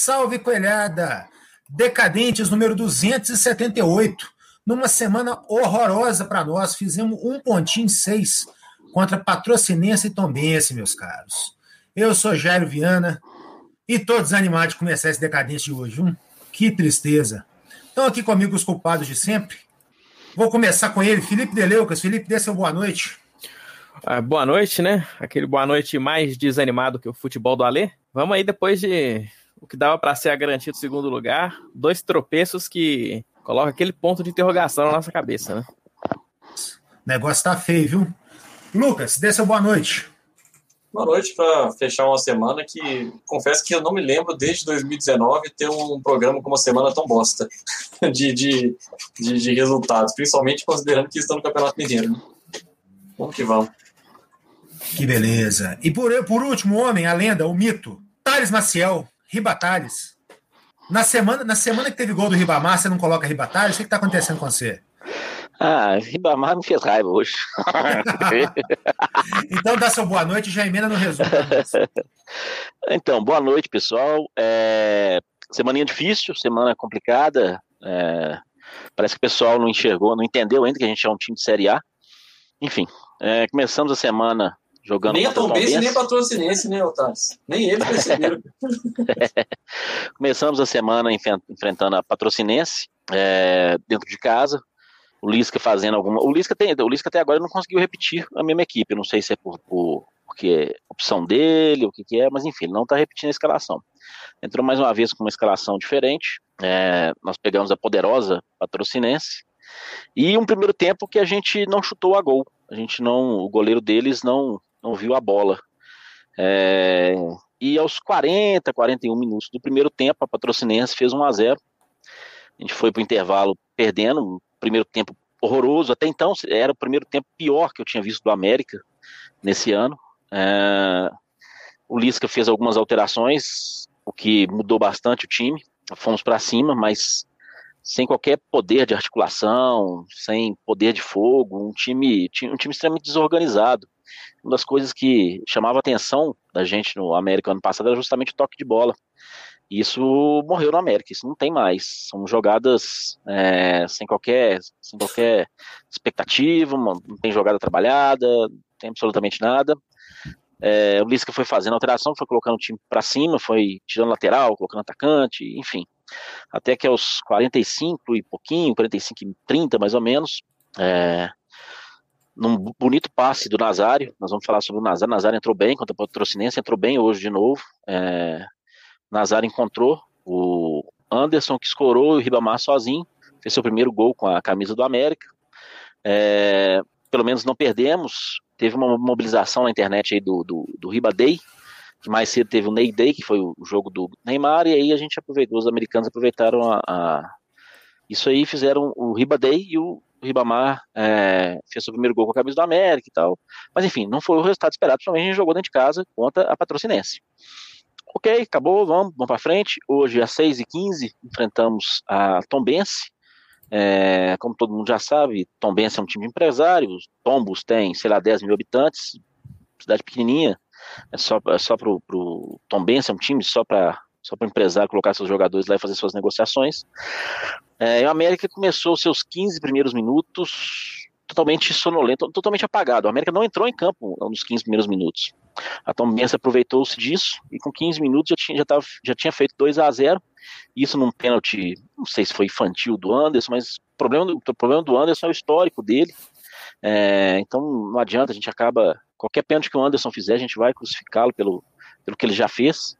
Salve, coelhada! Decadentes número 278. Numa semana horrorosa para nós, fizemos 1,6 contra Patrocinense e Tombense, meus caros. Eu sou Jairo Viana e tô desanimado de começar esse Decadente de hoje. Que tristeza. Estão aqui comigo os culpados de sempre. Vou começar com ele, Felipe Deleucas. Felipe, dê seu boa noite. Boa noite, né? Aquele boa noite mais desanimado que o futebol do Alê. Vamos aí depois de o que dava para ser a garantia do segundo lugar. 2 tropeços que colocam aquele ponto de interrogação na nossa cabeça, né? O negócio tá feio, viu? Lucas, dê seu boa noite. Boa noite, para fechar uma semana que, confesso que eu não me lembro desde 2019 ter um programa com uma semana tão bosta de resultados, principalmente considerando que estão no Campeonato Mineiro, né? Vamos que vamos. Que beleza. E por último, o homem, a lenda, o mito, Thales Maciel, Riba Thales. Na semana que teve gol do Ribamar, você não coloca Riba Thales? O que está acontecendo com você? Ribamar me fez raiva hoje. Então dá seu boa noite e já emenda no resumo. Então, boa noite, pessoal. Semaninha difícil, semana complicada. Parece que o pessoal não entendeu ainda que a gente é um time de Série A. Enfim, começamos a semana jogando... Nem a Tombense, nem a Patrocinense, né, Otávio? Nem eles perceberam. Começamos a semana enfrentando a Patrocinense, dentro de casa. O Lisca fazendo alguma... O Lisca até agora não conseguiu repetir a mesma equipe. Eu não sei se é porque é opção dele, o que é, mas enfim, ele não está repetindo a escalação. Entrou mais uma vez com uma escalação diferente. Nós pegamos a poderosa Patrocinense. E um primeiro tempo que a gente não chutou a gol. O goleiro deles não viu a bola. E aos 41 minutos do primeiro tempo, a Patrocinense fez 1-0. A gente foi para o intervalo perdendo, um primeiro tempo horroroso. Até então era o primeiro tempo pior que eu tinha visto do América nesse ano. O Lisca fez algumas alterações, o que mudou bastante o time. Fomos para cima, mas sem qualquer poder de articulação, sem poder de fogo, um time extremamente desorganizado. Uma das coisas que chamava a atenção da gente no América ano passado era justamente o toque de bola. E isso morreu no América, isso não tem mais. São jogadas sem qualquer expectativa, não tem jogada trabalhada, não tem absolutamente nada. O Lisca foi fazendo alteração, foi colocando o time para cima, foi tirando lateral, colocando atacante, enfim. Até que aos 45 e pouquinho, 45 e 30 mais ou menos, num bonito passe do Nazário, nós vamos falar sobre o Nazário. Nazário entrou bem contra o Patrocinense, entrou bem hoje de novo. Nazário encontrou o Anderson, que escorou, e o Ribamar sozinho, fez seu primeiro gol com a camisa do América. Pelo menos não perdemos. Teve uma mobilização na internet aí do Riba Day, que mais cedo teve o Ney Day, que foi o jogo do Neymar, e aí a gente aproveitou, os americanos aproveitaram isso aí, fizeram o Riba Day, e o Ribamar fez seu primeiro gol com a camisa do América e tal. Mas enfim, não foi o resultado esperado, principalmente a gente jogou dentro de casa contra a Patrocinense. Ok, acabou, vamos para frente. Hoje, às 6h15, enfrentamos a Tombense. Como todo mundo já sabe, Tombense é um time de empresários. Tombos tem, 10 mil habitantes, cidade pequenininha. É só pro Tombense, é um time só para o empresário colocar seus jogadores lá e fazer suas negociações. E o América começou seus 15 primeiros minutos totalmente sonolento, totalmente apagado. O América não entrou em campo nos 15 primeiros minutos. A Tombense aproveitou-se disso e com 15 minutos já tinha feito 2-0. Isso num pênalti, não sei se foi infantil do Anderson, mas o problema do Anderson é o histórico dele. Então não adianta, a gente acaba... Qualquer pênalti que o Anderson fizer, a gente vai crucificá-lo pelo que ele já fez.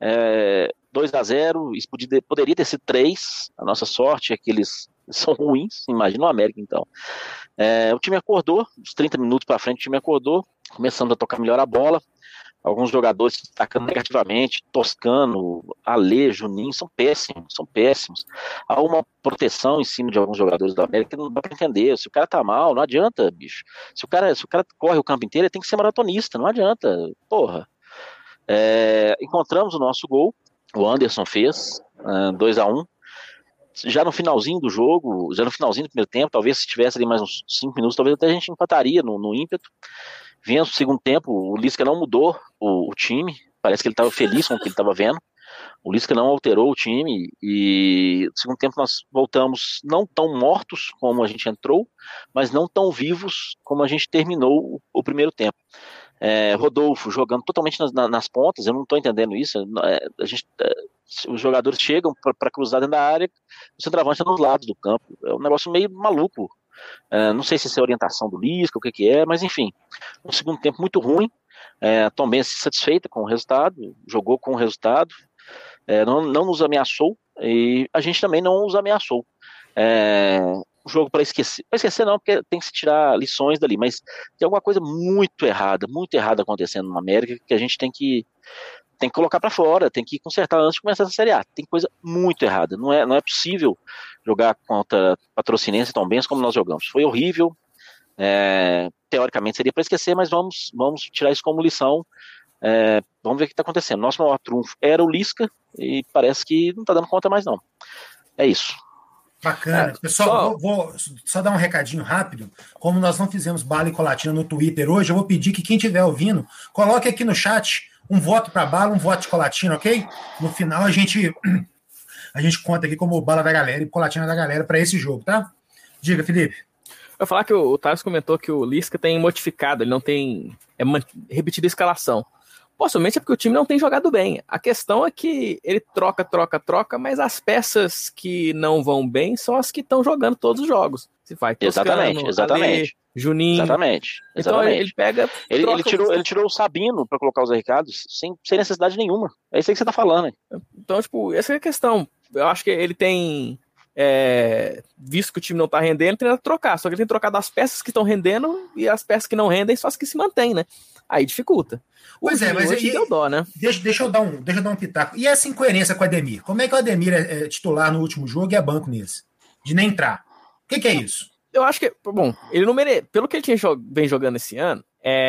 2-0, isso poderia ter sido 3. A nossa sorte é que eles são ruins, imagina o América então. O time acordou, uns 30 minutos para frente o time acordou, começando a tocar melhor a bola. Alguns jogadores se destacando negativamente, Toscano, Alê, Juninho, são péssimos. Há uma proteção em cima de alguns jogadores do América que não dá para entender. Se o cara tá mal, não adianta, bicho. Se o cara corre o campo inteiro, ele tem que ser maratonista, não adianta, porra. Encontramos o nosso gol, o Anderson fez, 2-1. Já no finalzinho do jogo, já no finalzinho do primeiro tempo, talvez se tivesse ali mais uns 5 minutos, talvez até a gente empataria no ímpeto. Vinha no segundo tempo, o Lisca não mudou o time, parece que ele estava feliz com o que ele estava vendo. O Lisca não alterou o time e no segundo tempo nós voltamos não tão mortos como a gente entrou, mas não tão vivos como a gente terminou o primeiro tempo. Rodolfo jogando totalmente nas pontas, eu não estou entendendo isso. Os jogadores chegam para cruzar dentro da área, o centroavante está nos lados do campo. É um negócio meio maluco. Não sei se é orientação do Lisca, o que é, mas enfim, um segundo tempo muito ruim. A Tombense satisfeita com o resultado, jogou com o resultado, não nos ameaçou e a gente também não os ameaçou. Um jogo para esquecer não, porque tem que se tirar lições dali, mas tem alguma coisa muito errada acontecendo no América que a gente tem que colocar para fora, tem que consertar antes de começar essa Série A. Tem coisa muito errada, não é possível jogar contra Patrocinense e Tombense como nós jogamos. Foi horrível, teoricamente seria para esquecer, mas vamos tirar isso como lição. Vamos ver o que está acontecendo. Nosso maior trunfo era o Lisca e parece que não está dando conta mais não. É isso. Bacana. Pessoal, vou só dar um recadinho rápido. Como nós não fizemos bala e colatina no Twitter hoje, eu vou pedir que quem estiver ouvindo, coloque aqui no chat um voto para bala, um voto de colatina, ok? No final a gente conta aqui como bala da galera e colatina da galera para esse jogo, tá? Diga, Felipe. Eu vou falar que o Thales comentou que o Lisca tem modificado, ele não tem repetido a escalação. Possivelmente é porque o time não tem jogado bem. A questão é que ele troca, mas as peças que não vão bem são as que estão jogando todos os jogos. Se vai Toscano, exatamente. Ale, Juninho. Exatamente. Então ele pega... Ele tirou o Sabino para colocar o Zé Ricardo sem necessidade nenhuma. É isso aí que você tá falando. Hein? Então, essa é a questão. Eu acho que ele tem... visto que o time não tá rendendo, ele tem que trocar. Só que ele tem trocado as peças que estão rendendo e as peças que não rendem são as que se mantêm, né? Aí dificulta. Mas aí deu dó, né? Deixa eu dar um pitaco. E essa incoerência com o Ademir? Como é que o Ademir é titular no último jogo e é banco nesse? De nem entrar. O que é isso? Eu acho que, bom, ele não merece. Pelo que ele vem jogando esse ano,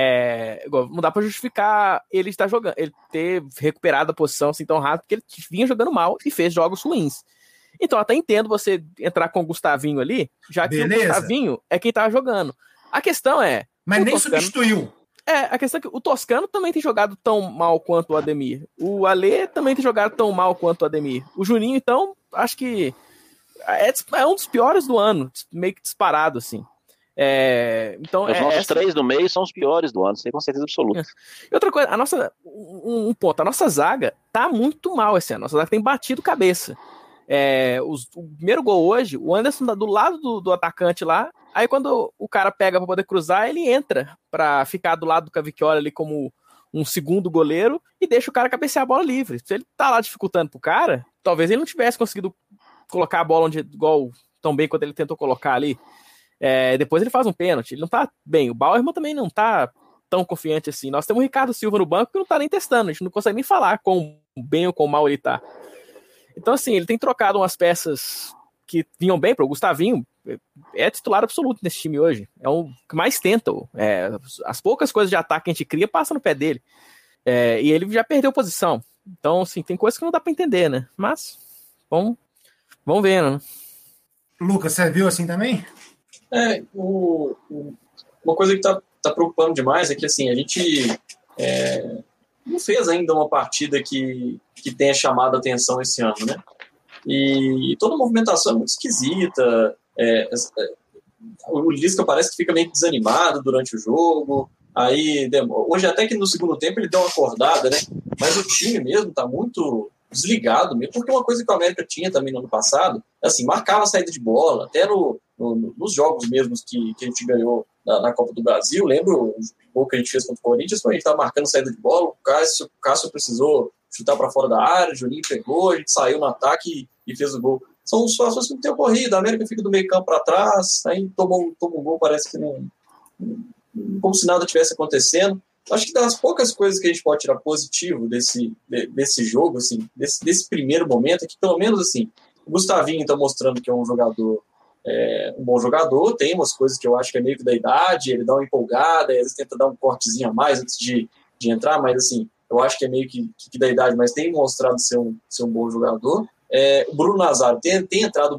não dá pra justificar ele estar jogando, ele ter recuperado a posição assim tão rápido, porque ele vinha jogando mal e fez jogos ruins. Então, eu até entendo você entrar com o Gustavinho ali, já que o Gustavinho é quem tava jogando. A questão é... Mas nem substituiu. A questão é que o Toscano também tem jogado tão mal quanto o Ademir. O Ale também tem jogado tão mal quanto o Ademir. O Juninho, então, acho que é um dos piores do ano, meio que disparado, assim. Então, os nossos três do meio são os piores do ano, isso aí com certeza absoluta. E outra coisa, um ponto, a nossa zaga tá muito mal esse ano. A nossa zaga tem batido cabeça. O primeiro gol hoje, o Anderson tá do lado do atacante lá, aí quando o cara pega pra poder cruzar, ele entra pra ficar do lado do Cavicchioli ali como um segundo goleiro e deixa o cara cabecear a bola livre. Se ele tá lá dificultando pro cara, talvez ele não tivesse conseguido colocar a bola igual tão bem quanto ele tentou colocar ali. Depois ele faz um pênalti, ele não tá bem. O Bauerman também não tá tão confiante assim. Nós temos o Ricardo Silva no banco que não tá nem testando, a gente não consegue nem falar quão bem ou quão mal ele tá. Então, assim, ele tem trocado umas peças que vinham bem para o Gustavinho, é titular absoluto nesse time hoje. É o que mais tenta. As poucas coisas de ataque que a gente cria passam no pé dele. E ele já perdeu posição. Então, assim, tem coisas que não dá para entender, né? Mas, vamos vendo, né? Lucas, você viu assim também? Uma coisa que tá preocupando demais é que, assim, a gente não fez ainda uma partida que tenha chamado a atenção esse ano, né? E toda a movimentação é muito esquisita. O Lisca parece que fica meio desanimado durante o jogo. Aí, hoje até que no segundo tempo ele deu uma acordada, né? Mas o time mesmo tá muito desligado mesmo, porque uma coisa que o América tinha também no ano passado, assim, marcava a saída de bola, até nos jogos mesmos que a gente ganhou na Copa do Brasil. Lembro o gol que a gente fez contra o Corinthians, quando a gente estava marcando saída de bola, o Cássio precisou chutar para fora da área, o Juninho pegou, a gente saiu no ataque e fez o gol. São situações que não tem ocorrido, a América fica do meio campo para trás, aí toma um gol, parece que não, como se nada tivesse acontecendo. Acho que das poucas coisas que a gente pode tirar positivo desse jogo, assim, desse primeiro momento, é que pelo menos assim, o Gustavinho está mostrando que é um jogador, um bom jogador, tem umas coisas que eu acho que é meio que da idade, ele dá uma empolgada, às vezes tenta dar um cortezinho a mais antes de entrar, mas assim, eu acho que é meio que da idade, mas tem mostrado ser um bom jogador. O Bruno Nazário tem entrado bem,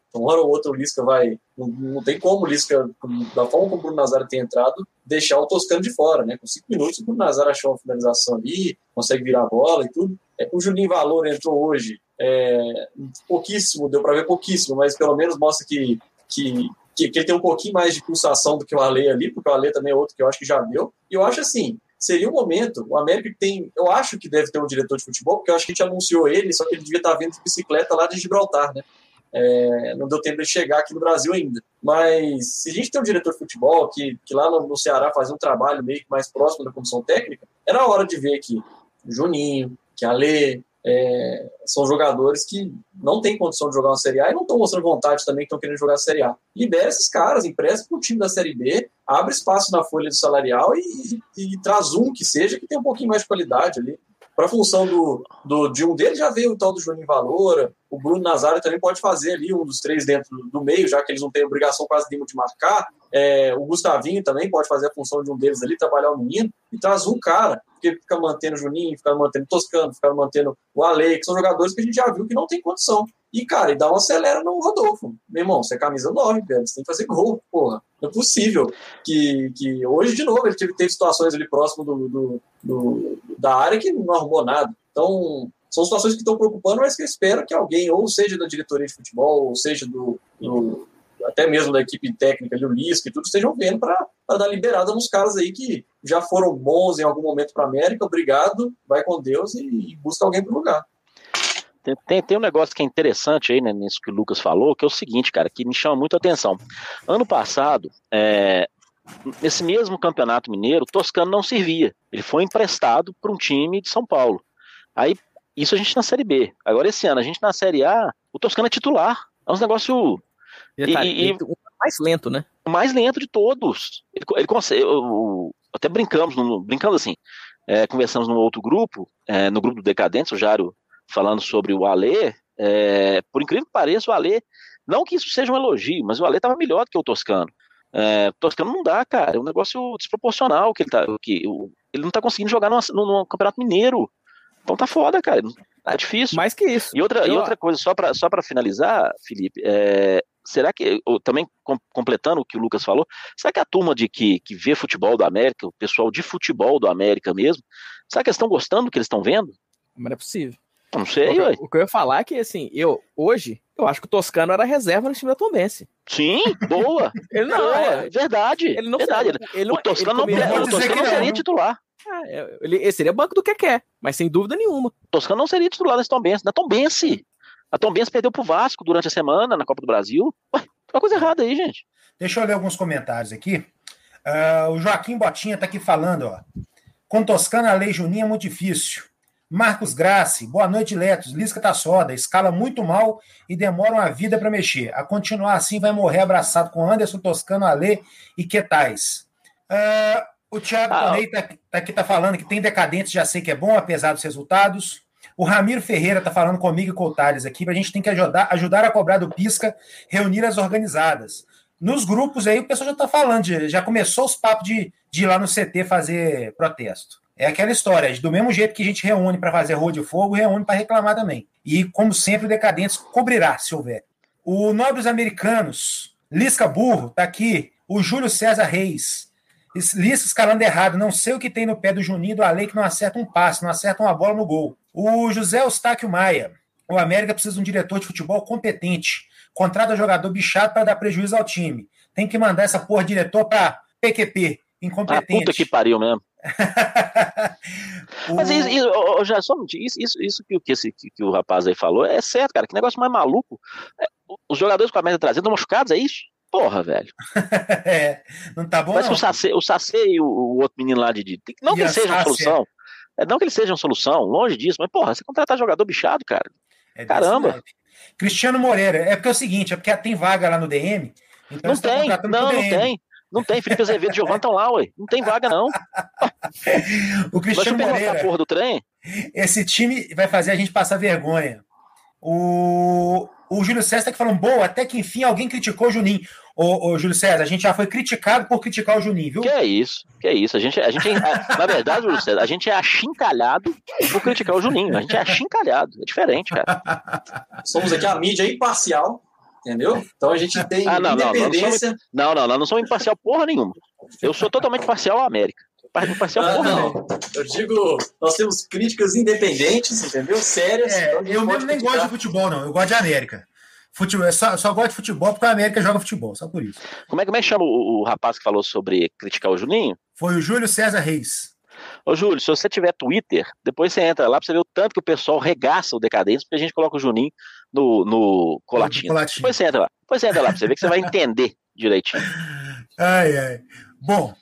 Então, uma hora ou outra o Lisca vai... Não tem como o Lisca, da forma como o Bruno Nazário tem entrado, deixar o Toscano de fora, né? Com 5 minutos o Bruno Nazário achou uma finalização ali, consegue virar a bola e tudo. O Juninho Valor entrou hoje, pouquíssimo, deu para ver pouquíssimo, mas pelo menos mostra que ele tem um pouquinho mais de pulsação do que o Ale ali, porque o Ale também é outro que eu acho que já deu. E eu acho assim, seria um momento, o América tem, eu acho que deve ter um diretor de futebol, porque eu acho que a gente anunciou ele, só que ele devia estar vindo de bicicleta lá de Gibraltar, né? Não deu tempo de chegar aqui no Brasil ainda. Mas se a gente tem um diretor de futebol que lá no Ceará fazia um trabalho meio que mais próximo da comissão técnica, era hora de ver que o Juninho, que a Alê, são jogadores que não têm condição de jogar uma Série A e não estão mostrando vontade também, que estão querendo jogar a Série A. Libera esses caras, empresta para o time da Série B, abre espaço na folha de salarial e traz um que seja, que tem um pouquinho mais de qualidade ali. Para a função de um deles já veio o tal do Juninho Valora, o Bruno Nazário também pode fazer ali um dos 3 dentro do meio, já que eles não têm obrigação quase nenhuma de marcar. O Gustavinho também pode fazer a função de um deles ali, trabalhar o menino, e traz um cara, porque fica mantendo o Juninho, fica mantendo o Toscano, fica mantendo o Ale, que são jogadores que a gente já viu que não tem condição. E, cara, dá uma acelera no Rodolfo. Meu irmão, você é camisa 9, velho, você tem que fazer gol, porra. Não é possível que hoje, de novo, ele teve situações ali próximo da área que não arrumou nada. Então, são situações que estão preocupando, mas que eu espero que alguém, ou seja da diretoria de futebol, ou seja até mesmo da equipe técnica ali, o Lisca e tudo, estejam vendo para dar liberada nos caras aí que já foram bons em algum momento para a América. Obrigado, vai com Deus e busca alguém para o lugar. Tem um negócio que é interessante aí, né, nisso que o Lucas falou, que é o seguinte, cara, que me chama muito a atenção. Ano passado, nesse mesmo Campeonato Mineiro, o Toscano não servia. Ele foi emprestado para um time de São Paulo. Aí, isso a gente na Série B. Agora, esse ano, a gente na Série A, o Toscano é titular. É um negócio... o mais lento, né? O mais lento de todos. Ele consegue... Até brincamos assim, conversamos num outro grupo, no grupo do Decadentes, o Jário falando sobre o Alê, por incrível que pareça, o Alê, não que isso seja um elogio, mas o Alê estava melhor do que o Toscano. O Toscano não dá, cara, é um negócio desproporcional que ele não tá conseguindo jogar no Campeonato Mineiro. Então tá foda, cara, tá difícil. Mais que isso. E outra coisa, só pra finalizar, Felipe, será que, também completando o que o Lucas falou, será que a turma que vê futebol do América, o pessoal de futebol do América mesmo, será que eles estão gostando do que eles estão vendo? Mas não é possível. Não sei, ué. O que eu ia falar é que, assim, hoje, eu acho que o Toscano era reserva no time da Tombense. Sim, boa. Ele não, verdade. Ele não, verdade. O Toscano não seria titular. Ele seria banco do Keké, mas sem dúvida nenhuma. O Toscano não seria titular nesse Tombense. Na Tombense. A Tombense perdeu pro Vasco durante a semana na Copa do Brasil. Ué, tem uma coisa errada aí, gente. Deixa eu ler alguns comentários aqui. O Joaquim Botinha tá aqui falando, ó. Com Toscano, a lei Juninho é muito difícil. Marcos Grassi, boa noite, Letos. Lisca tá soda, escala muito mal e demora uma vida para mexer. A continuar assim, vai morrer abraçado com Anderson, Toscano, Alê e Quetais. O Thiago Tonei tá falando que tem Decadentes, já sei que é bom, apesar dos resultados. O Ramiro Ferreira tá falando comigo e com o Thales aqui, a gente tem que ajudar a cobrar do Pisca, reunir as organizadas. Nos grupos aí, o pessoal já tá falando, já começou os papos de ir lá no CT fazer protesto. É aquela história, do mesmo jeito que a gente reúne para fazer rua de fogo, reúne para reclamar também. E, como sempre, o Decadentes cobrirá, se houver. O Nobres Americanos, Lisca Burro, tá aqui. O Júlio César Reis. Lisca escalando errado, não sei o que tem no pé do Juninho e do Alê que não acerta um passe, não acerta uma bola no gol. O José Eustáquio Maia. O América precisa de um diretor de futebol competente. Contrata jogador bichado para dar prejuízo ao time. Tem que mandar essa porra de diretor para PQP, incompetente. Puta que pariu mesmo. Mas isso que o rapaz aí falou é certo, cara. Que negócio mais maluco. Os jogadores com a média trazendo estão machucados, é isso? Porra, velho. Não tá bom. Mas não. O Sacê e o outro menino lá não que eles sejam uma solução. Não que eles sejam solução, longe disso, mas porra, você contratar jogador bichado, cara. Caramba. Cristiano Moreira, é porque é o seguinte, é porque tem vaga lá no DM. Então não tem, Felipe Azevedo e Giovanni estão lá, ué. Não tem vaga, não. O Cristiano Moreira, a porra do trem. Esse time vai fazer a gente passar vergonha. O Júlio César tá aqui falando, boa, até que enfim alguém criticou o Juninho. Ô Júlio César, a gente já foi criticado por criticar o Juninho, viu? Que é isso. A gente na verdade, Júlio César, a gente é achincalhado por criticar o Juninho. A gente é achincalhado. É diferente, cara. Somos aqui a mídia imparcial. entendeu? Então a gente tem independência. Não, não somos imparcial porra nenhuma. Eu sou totalmente parcial à América. Imparcial porra não. Eu digo, nós temos críticas independentes, entendeu? Sérias. Eu mesmo nem gosto de futebol, não. Eu gosto de América. Futebol, só gosto de futebol porque a América joga futebol, só por isso. Como é que chama o rapaz que falou sobre criticar o Juninho? Foi o Júlio César Reis. Ô, Júlio, se você tiver Twitter, depois você entra lá pra você ver o tanto que o pessoal regaça o Decadentes, porque a gente coloca o Juninho no Colatinho. Depois você entra lá pra você ver que você vai entender direitinho. Ai. Bom,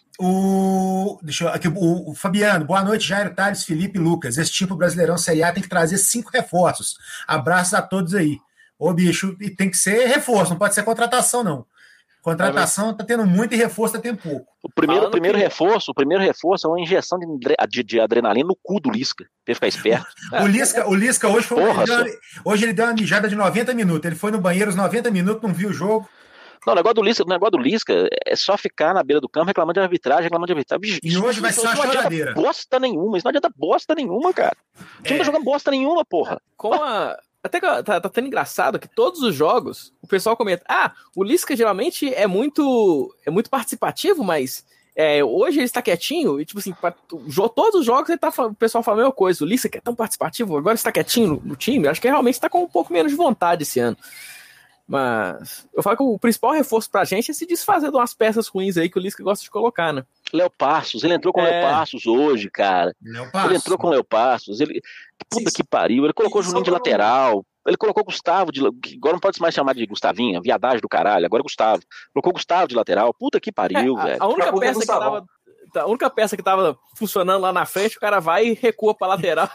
o Fabiano, boa noite, Jairo, Thales, Felipe e Lucas. Esse tipo Brasileirão Série A tem que trazer 5 reforços. Abraços a todos aí. Ô, bicho, e tem que ser reforço, não pode ser contratação, não. Contratação tá tendo muito e reforço tá tendo pouco. O primeiro reforço é uma injeção de adrenalina no cu do Lisca, pra ele ficar esperto. O Lisca hoje ele deu uma mijada de 90 minutos. Ele foi no banheiro os 90 minutos, não viu o jogo. Não, o negócio do Lisca é só ficar na beira do campo reclamando de arbitragem. E hoje vai ser uma choradeira. Isso não adianta bosta nenhuma, cara. O time tá jogando bosta nenhuma, porra. Até que tá tendo engraçado que todos os jogos o pessoal comenta: o Lisca geralmente é muito participativo, mas hoje ele está quietinho. E tipo assim, todos os jogos o pessoal fala a mesma coisa. O Lisca que é tão participativo, agora está quietinho no time. Acho que realmente está com um pouco menos de vontade esse ano. Mas eu falo que o principal reforço pra gente é se desfazer de umas peças ruins aí que o Lisca gosta de colocar, né? Léo Passos, ele entrou com o Léo Passos hoje, cara. Ele entrou com o Léo Passos. Puta que pariu, ele colocou o Juninho de lateral. Ele colocou Gustavo agora não pode mais chamar de Gustavinha, viadagem do caralho. Agora é Gustavo. Colocou Gustavo de lateral. Puta que pariu, velho. A única peça que tava funcionando lá na frente, o cara vai e recua pra lateral.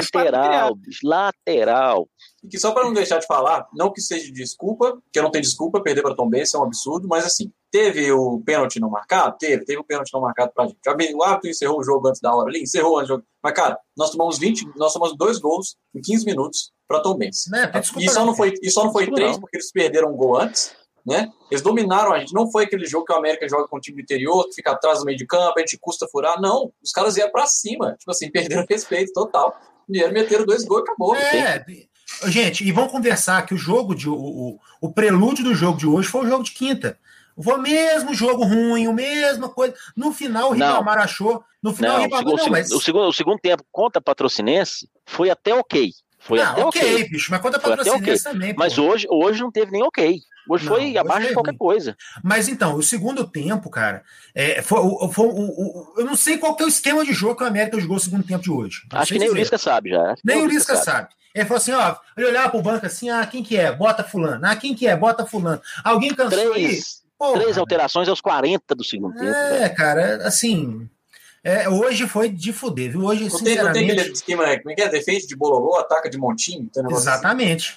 Lateral. E que só para não deixar de falar, não que seja desculpa, que eu não tenho desculpa, perder para Tombense é um absurdo, mas assim, teve o pênalti não marcado? Teve o pênalti não marcado pra gente. O árbitro encerrou o jogo antes da hora ali, encerrou antes do jogo. Mas, cara, nós tomamos 2 gols em 15 minutos para Tombense. E só não foi 3 porque eles perderam um gol antes, né? Eles dominaram a gente. Não foi aquele jogo que o América joga com o time do interior, que fica atrás do meio de campo, a gente custa furar. Não, os caras iam pra cima. Tipo assim, perderam respeito total. Vieram, meteram 2 gols e acabou. Gente, e vamos conversar que o prelúdio do jogo de hoje foi o jogo de quinta. Foi o mesmo jogo ruim, a mesma coisa. No final, o Ribamar achou. No final, o segundo tempo contra a Patrocinense foi até ok. Bicho, mas contra a Patrocinense também. Mas hoje não teve nem ok. Hoje foi abaixo de qualquer coisa. Mas então, o segundo tempo, cara, eu não sei qual que é o esquema de jogo que o América jogou no segundo tempo de hoje. Acho que nem o Lisca sabe já. Nem o Lisca sabe. Ele falou assim, ele olhava pro banco assim, quem que é? Bota fulano. Quem que é? Bota fulano. Alguém cansou aí? 3 alterações aos 40 do segundo tempo. Cara, assim... hoje foi de fuder, viu? Hoje, sinceramente... Não tem aquele esquema, como é que é? Defende de bololô, ataca de montinho? Exatamente.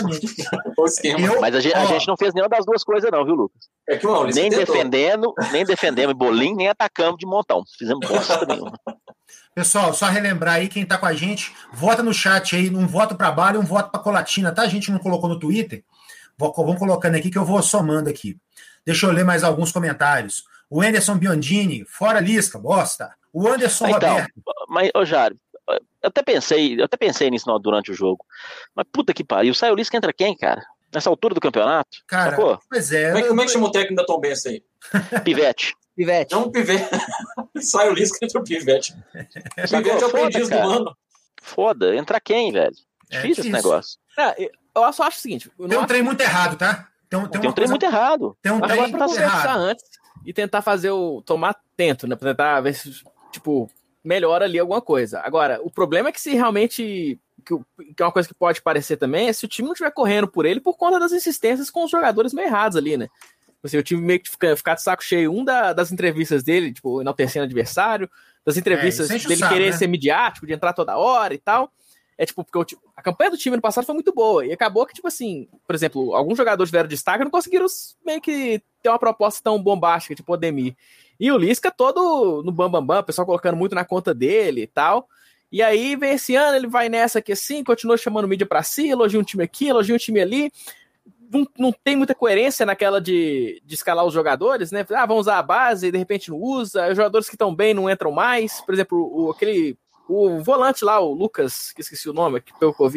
O esquema. Mas a gente não fez nenhuma das duas coisas não, viu, Lucas? Nem defendemos bolinho, nem atacamos de montão. Fizemos bosta nenhuma. Pessoal, só relembrar aí, quem tá com a gente, vota no chat aí, um voto pra Bala e um voto pra Colatina, tá? A gente não colocou no Twitter? Vamos colocando aqui que eu vou somando aqui. Deixa eu ler mais alguns comentários. O Anderson Biondini, fora Lisca, bosta. O Anderson Roberto. Mas, Jário, eu até pensei nisso durante o jogo. Mas puta que pariu, sai o Lisca, entra quem, cara? Nessa altura do campeonato? Cara, sacou? Pois é. Como é que chama o técnico da Tombense aí? Pivete. Não, o Pivete. Sai o Lisca, entra o Pivete. O Pivete é o aprendiz do ano. Foda, entra quem, velho? Difícil esse negócio. Eu só acho o seguinte... Tem um trem muito errado, tá? Tem um trem muito errado. Tem um trem muito errado. Conversar antes e tentar tomar tento, né? Pra tentar ver se, melhora ali alguma coisa. Agora, o problema é que se realmente... Que é uma coisa que pode parecer também, é se o time não estiver correndo por ele por conta das insistências com os jogadores meio errados ali, né? Assim, o time meio que ficar de saco cheio, das entrevistas dele, enaltecendo adversário, das entrevistas dele querer ser midiático, de entrar toda hora e tal. Porque a campanha do time no passado foi muito boa, e acabou que, por exemplo, alguns jogadores tiveram destaque e não conseguiram meio que ter uma proposta tão bombástica, tipo o Ademir. E o Lisca todo no bambambam, o pessoal colocando muito na conta dele e tal. E aí vem esse ano, ele vai nessa aqui assim, continua chamando mídia pra si, elogia um time aqui, elogia um time ali. Não tem muita coerência naquela de escalar os jogadores, né? Vamos usar a base e de repente não usa. Os jogadores que estão bem não entram mais. Por exemplo, o volante lá, o Lucas, que esqueci o nome, que pegou Covid.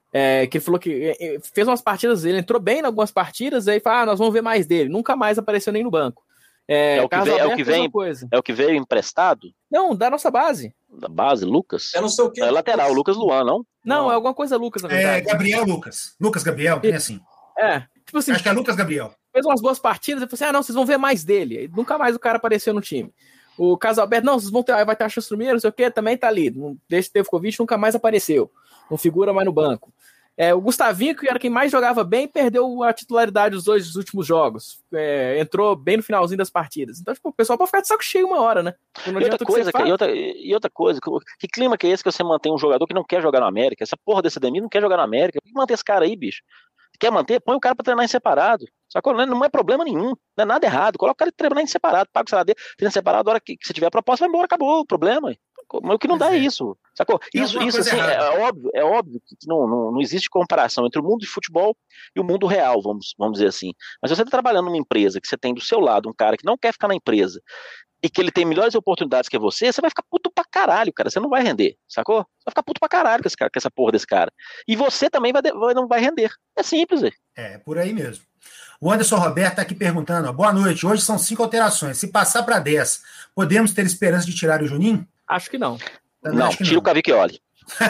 que ele falou que fez umas partidas, ele entrou bem em algumas partidas, aí fala, nós vamos ver mais dele. Nunca mais apareceu nem no banco. É o que veio emprestado? Não, da nossa base. Da base, Lucas? Eu não sei o que. É lateral, Lucas Luan, não? Não, é alguma coisa Lucas, na verdade. Gabriel Lucas. Lucas Gabriel, tem assim. Tipo assim. Acho que é Lucas Gabriel. Fez umas boas partidas, eu falei assim, não, vocês vão ver mais dele. Aí, nunca mais o cara apareceu no time. O Casalberto, não, vocês vão ter, vai ter a chance primeiro, não sei o que, também tá ali. Desde que teve Covid, nunca mais apareceu. Não figura mais no banco. O Gustavinho, que era quem mais jogava bem, perdeu a titularidade dos 2 últimos jogos. Entrou bem no finalzinho das partidas. Então, tipo, o pessoal pode ficar de saco cheio uma hora, né? E outra coisa, que clima que é esse que você mantém um jogador que não quer jogar na América? Essa porra desse Ademir não quer jogar na América. Por que mantém esse cara aí, bicho? Quer manter? Põe o cara pra treinar em separado. Sacou? Não é problema nenhum. Não é nada errado. Coloca o cara treinar em separado. Paga o salário dele, treina em separado. A hora que você tiver a proposta, vai embora. Acabou o problema. Mas o que não dá é isso. Sacou? Isso assim, é óbvio que não existe comparação entre o mundo de futebol e o mundo real, vamos dizer assim. Mas se você está trabalhando numa empresa que você tem do seu lado um cara que não quer ficar na empresa e que ele tem melhores oportunidades que você vai ficar puto pra caralho, cara. Você não vai render, sacou? Você vai ficar puto pra caralho com essa porra desse cara. E você também não vai render. É simples, velho. Por aí mesmo. O Anderson Roberto está aqui perguntando, boa noite, hoje são 5 alterações. Se passar para 10, podemos ter esperança de tirar o Juninho? Acho que não. Tira o Cavicchioli.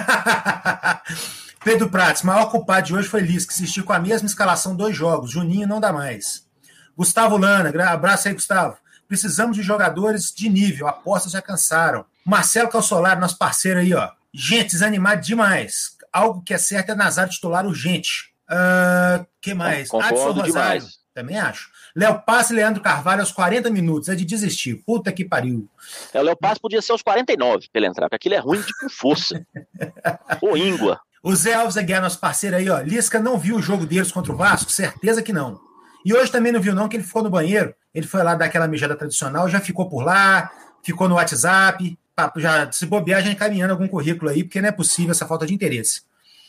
Pedro Prates, maior culpado de hoje foi Liz, que assistiu com a mesma escalação 2 jogos. Juninho não dá mais. Gustavo Lana, abraço aí, Gustavo. Precisamos de jogadores de nível, apostas já cansaram. Marcelo Calçolari, nosso parceiro aí, ó. Gente, desanimado demais. Algo que é certo é Nazário titular urgente. Que mais? Concordo demais. Também acho. Léo Passe e Leandro Carvalho aos 40 minutos. É de desistir. Puta que pariu. O Léo Passe podia ser aos 49 pra ele entrar, porque aquilo é ruim de com força. Ô, íngua. O Zé Alves Aguiar, nosso parceiro aí, ó. Lisca não viu o jogo deles contra o Vasco? Certeza que não. E hoje também não viu, não, que ele ficou no banheiro. Ele foi lá dar aquela mijada tradicional, já ficou por lá, ficou no WhatsApp, já se bobear, já encaminhando algum currículo aí, porque não é possível essa falta de interesse.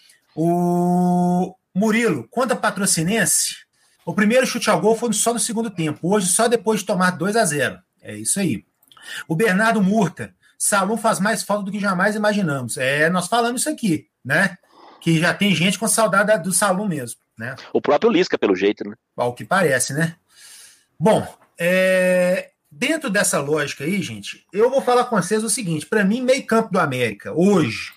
O Murilo, quanto a Patrocinense, o primeiro chute ao gol foi só no segundo tempo. Hoje, só depois de tomar 2-0. É isso aí. O Bernardo Murta, Salum faz mais falta do que jamais imaginamos. Nós falamos isso aqui, né? Que já tem gente com saudade do Salum mesmo, né? O próprio Lisca, pelo jeito, né? Ao que parece, né? Bom, dentro dessa lógica aí, gente, eu vou falar com vocês o seguinte. Para mim, meio campo do América, hoje,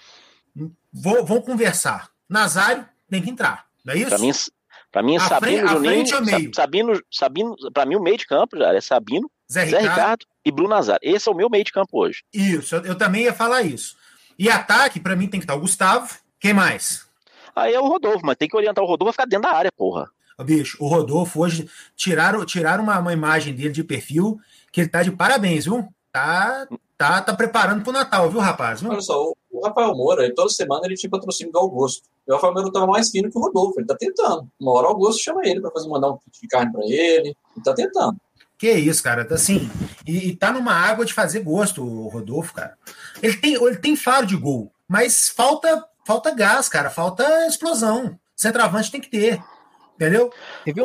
vão conversar. Nazário tem que entrar, não é isso? Pra mim, Sabino, Juninho, Sabino, pra mim o meio de campo já é Sabino, Zé Ricardo e Bruno Nazário. Esse é o meu meio de campo hoje. Isso, eu também ia falar isso. E ataque, pra mim, tem que estar o Gustavo. Quem mais? Aí é o Rodolfo, mas tem que orientar o Rodolfo a ficar dentro da área, porra. Bicho, o Rodolfo hoje tiraram uma imagem dele de perfil que ele tá de parabéns, viu? Tá preparando pro Natal, viu, rapaz? Viu? Olha só, o Rafael Moura, toda semana ele tinha patrocínio do Augusto. E o Rafael Moura tava mais fino que o Rodolfo, ele tá tentando. Uma hora o Augusto chama ele pra mandar um kit de carne pra ele tá tentando. Que isso, cara, assim, e tá numa água de fazer gosto o Rodolfo, cara. Ele tem faro de gol, mas falta gás, cara, falta explosão. Centroavante tem que ter. Entendeu?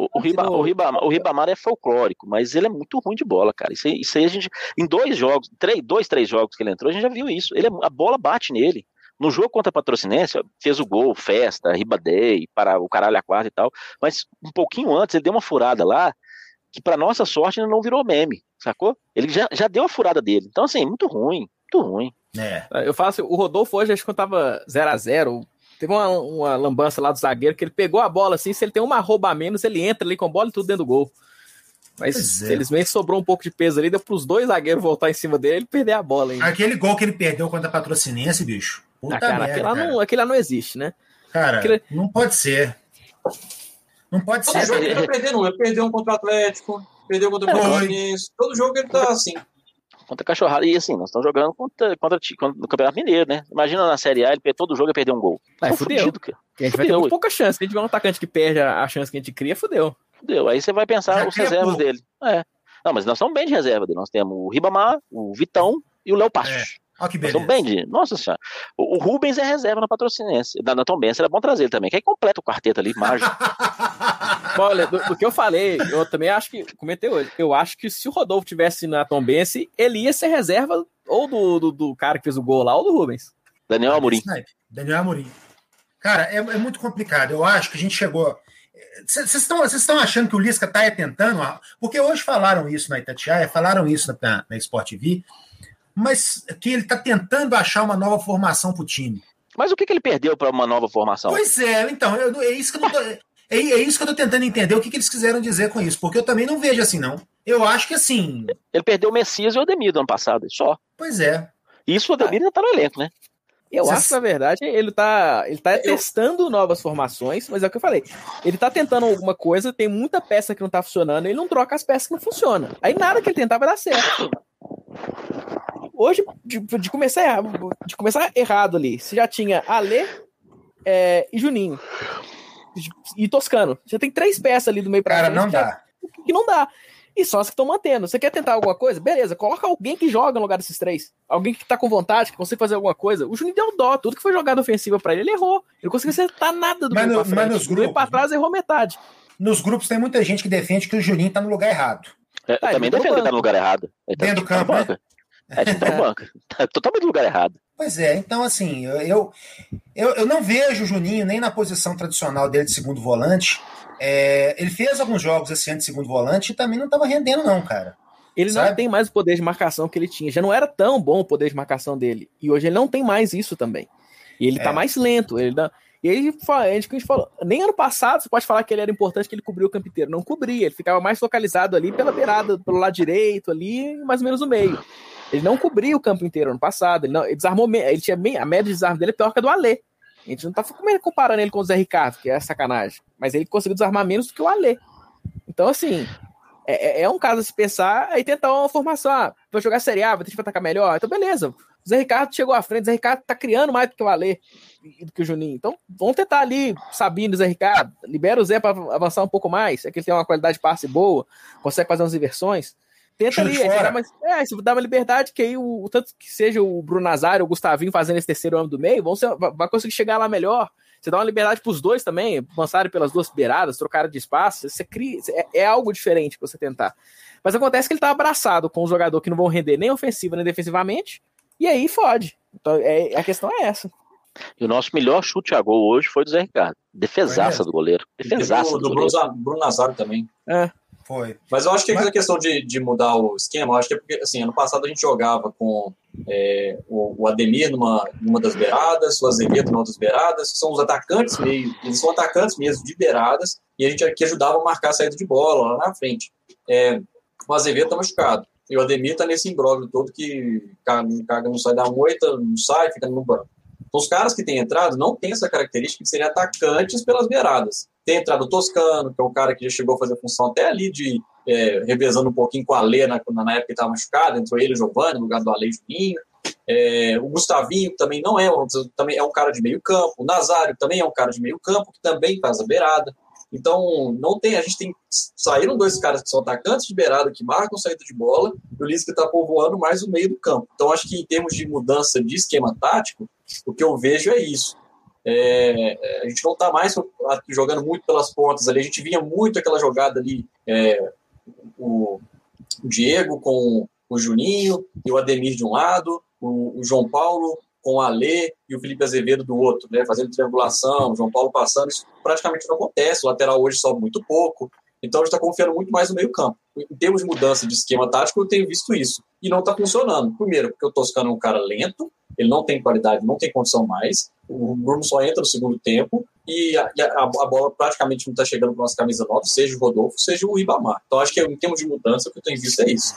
O Ribamar é folclórico, mas ele é muito ruim de bola, cara. Isso aí a gente. Em 2 jogos, 3 jogos que ele entrou, a gente já viu isso. A bola bate nele. No jogo contra a Patrocinense, fez o gol, festa, Ribadei, para o caralho a 4 e tal. Mas um pouquinho antes, ele deu uma furada lá, que pra nossa sorte ainda não virou meme, sacou? Ele já deu a furada dele. Então, assim, muito ruim. Eu falo assim, o Rodolfo hoje, acho que quando tava 0-0. Teve uma lambança lá do zagueiro, que ele pegou a bola assim, se ele tem uma rouba a menos, ele entra ali com a bola e tudo dentro do gol. Mas infelizmente sobrou um pouco de peso ali, deu pros 2 zagueiros voltar em cima dele e perder a bola ainda. Aquele gol que ele perdeu contra a Patrocinense, bicho. Puta cara, merda, aquele lá não existe, né? Cara, não pode ser. Não pode ser. Todo jogo ele tá perdendo. Ele perdeu um contra o Atlético, perdeu contra o Patrocinense. Todo jogo ele tá assim. Contra a cachorrada. E assim, nós estamos jogando contra no Campeonato Mineiro, né? Imagina na Série A, todo jogo ia perder um gol. Fudeu. A gente vai ter muito pouca chance. Se a gente tiver um atacante que perde a chance que a gente cria, fudeu. Aí você vai pensar os reservas dele. Não, mas nós somos bem de reserva dele. Nós temos o Ribamar, o Vitão e o Léo Passos. Olha que beleza. Nós somos bem de... Nossa senhora. O Rubens é reserva na Patrocinense. Na Tombense era bom trazer ele também, que aí completa o quarteto ali, mágico. Olha, do que eu falei, eu também acho que, comentei hoje, eu acho que se o Rodolfo tivesse na Tombense, ele ia ser reserva ou do cara que fez o gol lá, ou do Rubens. Daniel Amorim. Daniel Amorim. Cara, é muito complicado. Eu acho que a gente chegou... Vocês estão achando que o Lisca está tentando? Porque hoje falaram isso na Itatiaia, falaram isso na Sport TV, mas que ele está tentando achar uma nova formação para o time. Mas o que ele perdeu para uma nova formação? Pois é, então, é isso que eu não tô... É isso que eu tô tentando entender, o que eles quiseram dizer com isso, porque eu também não vejo assim, não. Eu acho que assim... Ele perdeu o Messias e o Ademir do ano passado, só. Pois é. Isso o Ademir ainda tá no elenco, né? Eu acho que, na verdade, ele tá testando novas formações, mas é o que eu falei. Ele tá tentando alguma coisa, tem muita peça que não tá funcionando, ele não troca as peças que não funcionam. Aí nada que ele tentar vai dar certo. Hoje, de começar errado ali, você já tinha Alê e Juninho. E Toscano. Já tem 3 peças ali do meio pra frente. Cara, não dá. Que não dá. E só as que estão mantendo. Você quer tentar alguma coisa? Beleza, coloca alguém que joga no lugar desses 3. Alguém que tá com vontade, que consegue fazer alguma coisa. O Juninho deu dó. Tudo que foi jogada ofensiva pra ele errou. Ele não conseguiu acertar nada do meio pra frente. Mas nos grupos, do meio pra trás errou metade. Nos grupos tem muita gente que defende que o Juninho tá no lugar errado. Eu também defendo que tá no lugar errado. Dentro do campo, né? Tá no banco. Tá totalmente no lugar errado. Pois é, então assim, eu não vejo o Juninho nem na posição tradicional dele de segundo volante. Ele fez alguns jogos esse ano de segundo volante e também não estava rendendo, não, cara. Ele não tem mais o poder de marcação que ele tinha. Já não era tão bom o poder de marcação dele. E hoje ele não tem mais isso também. E ele tá mais lento. E aí, a gente falou, nem ano passado você pode falar que ele era importante, que ele cobriu o campo inteiro. Não cobria, ele ficava mais focalizado ali pela beirada, pelo lado direito, ali, mais ou menos no meio. Ele não cobria o campo inteiro ano passado. Ele desarmou. Ele tinha a média de desarme dele é pior que a do Alê. A gente não tá comparando ele com o Zé Ricardo, que é sacanagem. Mas ele conseguiu desarmar menos do que o Alê. Então, assim, é um caso a se pensar e tentar uma formação. Vai jogar Série A, vai ter que atacar melhor. Então, beleza. O Zé Ricardo chegou à frente. O Zé Ricardo tá criando mais do que o Alê e do que o Juninho. Então, vamos tentar ali, Sabino e Zé Ricardo. Libera o Zé para avançar um pouco mais. É que ele tem uma qualidade de passe boa, consegue fazer umas inversões. Tenta ali, se dá uma liberdade, que aí tanto que seja o Bruno Nazário ou o Gustavinho fazendo esse terceiro homem do meio, vai conseguir chegar lá melhor. Você dá uma liberdade pros dois também, avançarem pelas duas beiradas, trocarem de espaço, você cria, é algo diferente pra você tentar. Mas acontece que ele tá abraçado com um jogador que não vão render nem ofensiva nem defensivamente, e aí fode. Então a questão é essa. E o nosso melhor chute a gol hoje foi do Zé Ricardo. Defesaça do goleiro. Defesaça do Bruno Nazário também. Foi. Mas eu acho que a questão de mudar o esquema, eu acho que é porque, assim, ano passado a gente jogava com o Ademir numa das beiradas, o Azevedo numa das beiradas, que são os atacantes meio, eles são atacantes mesmo de beiradas, e a gente aqui ajudava a marcar a saída de bola lá na frente. O Azevedo tá machucado, e o Ademir tá nesse imbróglio todo que caga não sai da moita, não sai, fica no banco. Então, os caras que têm entrado não têm essa característica de serem atacantes pelas beiradas. Tem entrado o Toscano, que é um cara que já chegou a fazer função até ali de revezando um pouquinho com a Alê na época que estava machucado, entrou ele e o Giovani, no lugar do Alê e Juninho. O Gustavinho também também é um cara de meio campo. O Nazário também é um cara de meio campo, que também faz a beirada. Então, saíram 2 caras que são atacantes de beirada, que marcam saída de bola, e o Lisca está povoando mais o meio do campo. Então, acho que em termos de mudança de esquema tático, o que eu vejo é isso. A gente não está mais jogando muito pelas pontas ali. A gente vinha muito aquela jogada ali, o Diego com o Juninho e o Ademir de um lado, o João Paulo com o Alê e o Felipe Azevedo do outro, né, fazendo triangulação, o João Paulo passando. Isso praticamente não acontece. O lateral hoje sobe muito pouco. Então a gente está confiando muito mais no meio campo. Em termos de mudança de esquema tático, eu tenho visto isso. E não está funcionando. Primeiro, porque o Toscano é um cara lento, ele não tem qualidade, não tem condição mais. O Bruno só entra no segundo tempo e a bola praticamente não está chegando para nossa camisa 9, seja o Rodolfo, seja o Ribamar. Então acho que em termos de mudança, o que eu tenho visto é isso.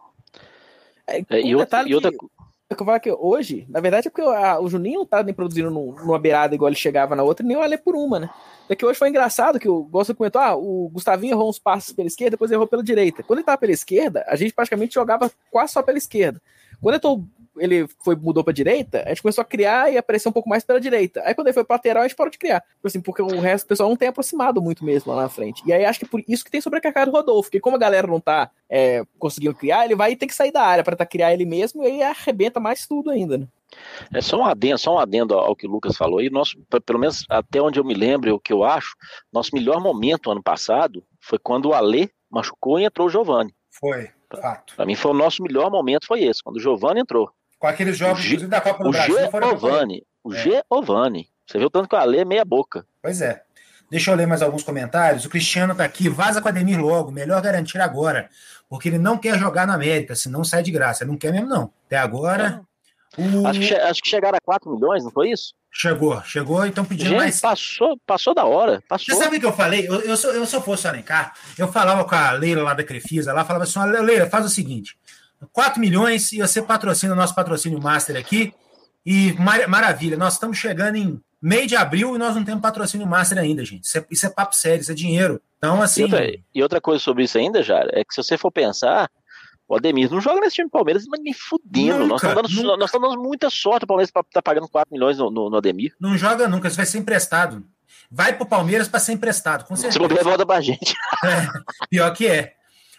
Eu vou falar que hoje, na verdade, é porque o Juninho não tá nem produzindo numa beirada igual ele chegava na outra, nem o Alê por uma, né? É que hoje foi engraçado que o Gosto comentou, o Gustavinho errou uns passos pela esquerda, depois errou pela direita. Quando ele tava pela esquerda, a gente praticamente jogava quase só pela esquerda. Quando ele mudou pra direita, a gente começou a criar e aparecer um pouco mais pela direita. Aí quando ele foi pra lateral, a gente parou de criar. Assim, porque o resto do pessoal não tem aproximado muito mesmo lá na frente. E aí acho que por isso que tem sobrecarregado o Rodolfo, porque como a galera não tá conseguindo criar, ele vai ter que sair da área para criar ele mesmo, e aí arrebenta mais tudo ainda, né? Só um adendo ao que o Lucas falou aí. Pelo menos até onde eu me lembro, o que eu acho, nosso melhor momento ano passado foi quando o Alê machucou e entrou o Giovani. Foi, fato. Para mim foi o nosso melhor momento, foi esse, quando o Giovani entrou. Com aqueles jogos, inclusive da Copa do Brasil. O Giovani, Você viu o tanto que o Ale é meia boca. Pois é. Deixa eu ler mais alguns comentários. O Cristiano tá aqui. Vaza com o Ademir logo. Melhor garantir agora. Porque ele não quer jogar na América, senão sai de graça. Ele não quer mesmo, não. Até agora... Acho que chegaram a 4 milhões, não foi isso? Chegou e estão pedindo Gente, mais. Passou da hora. Passou. Você sabe o que eu falei? Se eu fosse o Alencar, eu falava com a Leila lá da Crefisa, lá falava assim: Leila, faz o seguinte: 4 milhões e você patrocina o nosso patrocínio Master aqui. E maravilha, nós estamos chegando em meio de abril e nós não temos patrocínio Master ainda, gente. Isso é papo sério, isso é dinheiro. Então, assim. E outra coisa sobre isso ainda, Jara, é que se você for pensar. O Ademir não joga nesse time do Palmeiras, mas nem fudendo. Nós estamos dando muita sorte o Palmeiras para estar pagando 4 milhões no Ademir. Não joga nunca, isso vai ser emprestado. Vai pro Palmeiras para ser emprestado, com certeza. Se bobear, volta pra gente. Pior que é.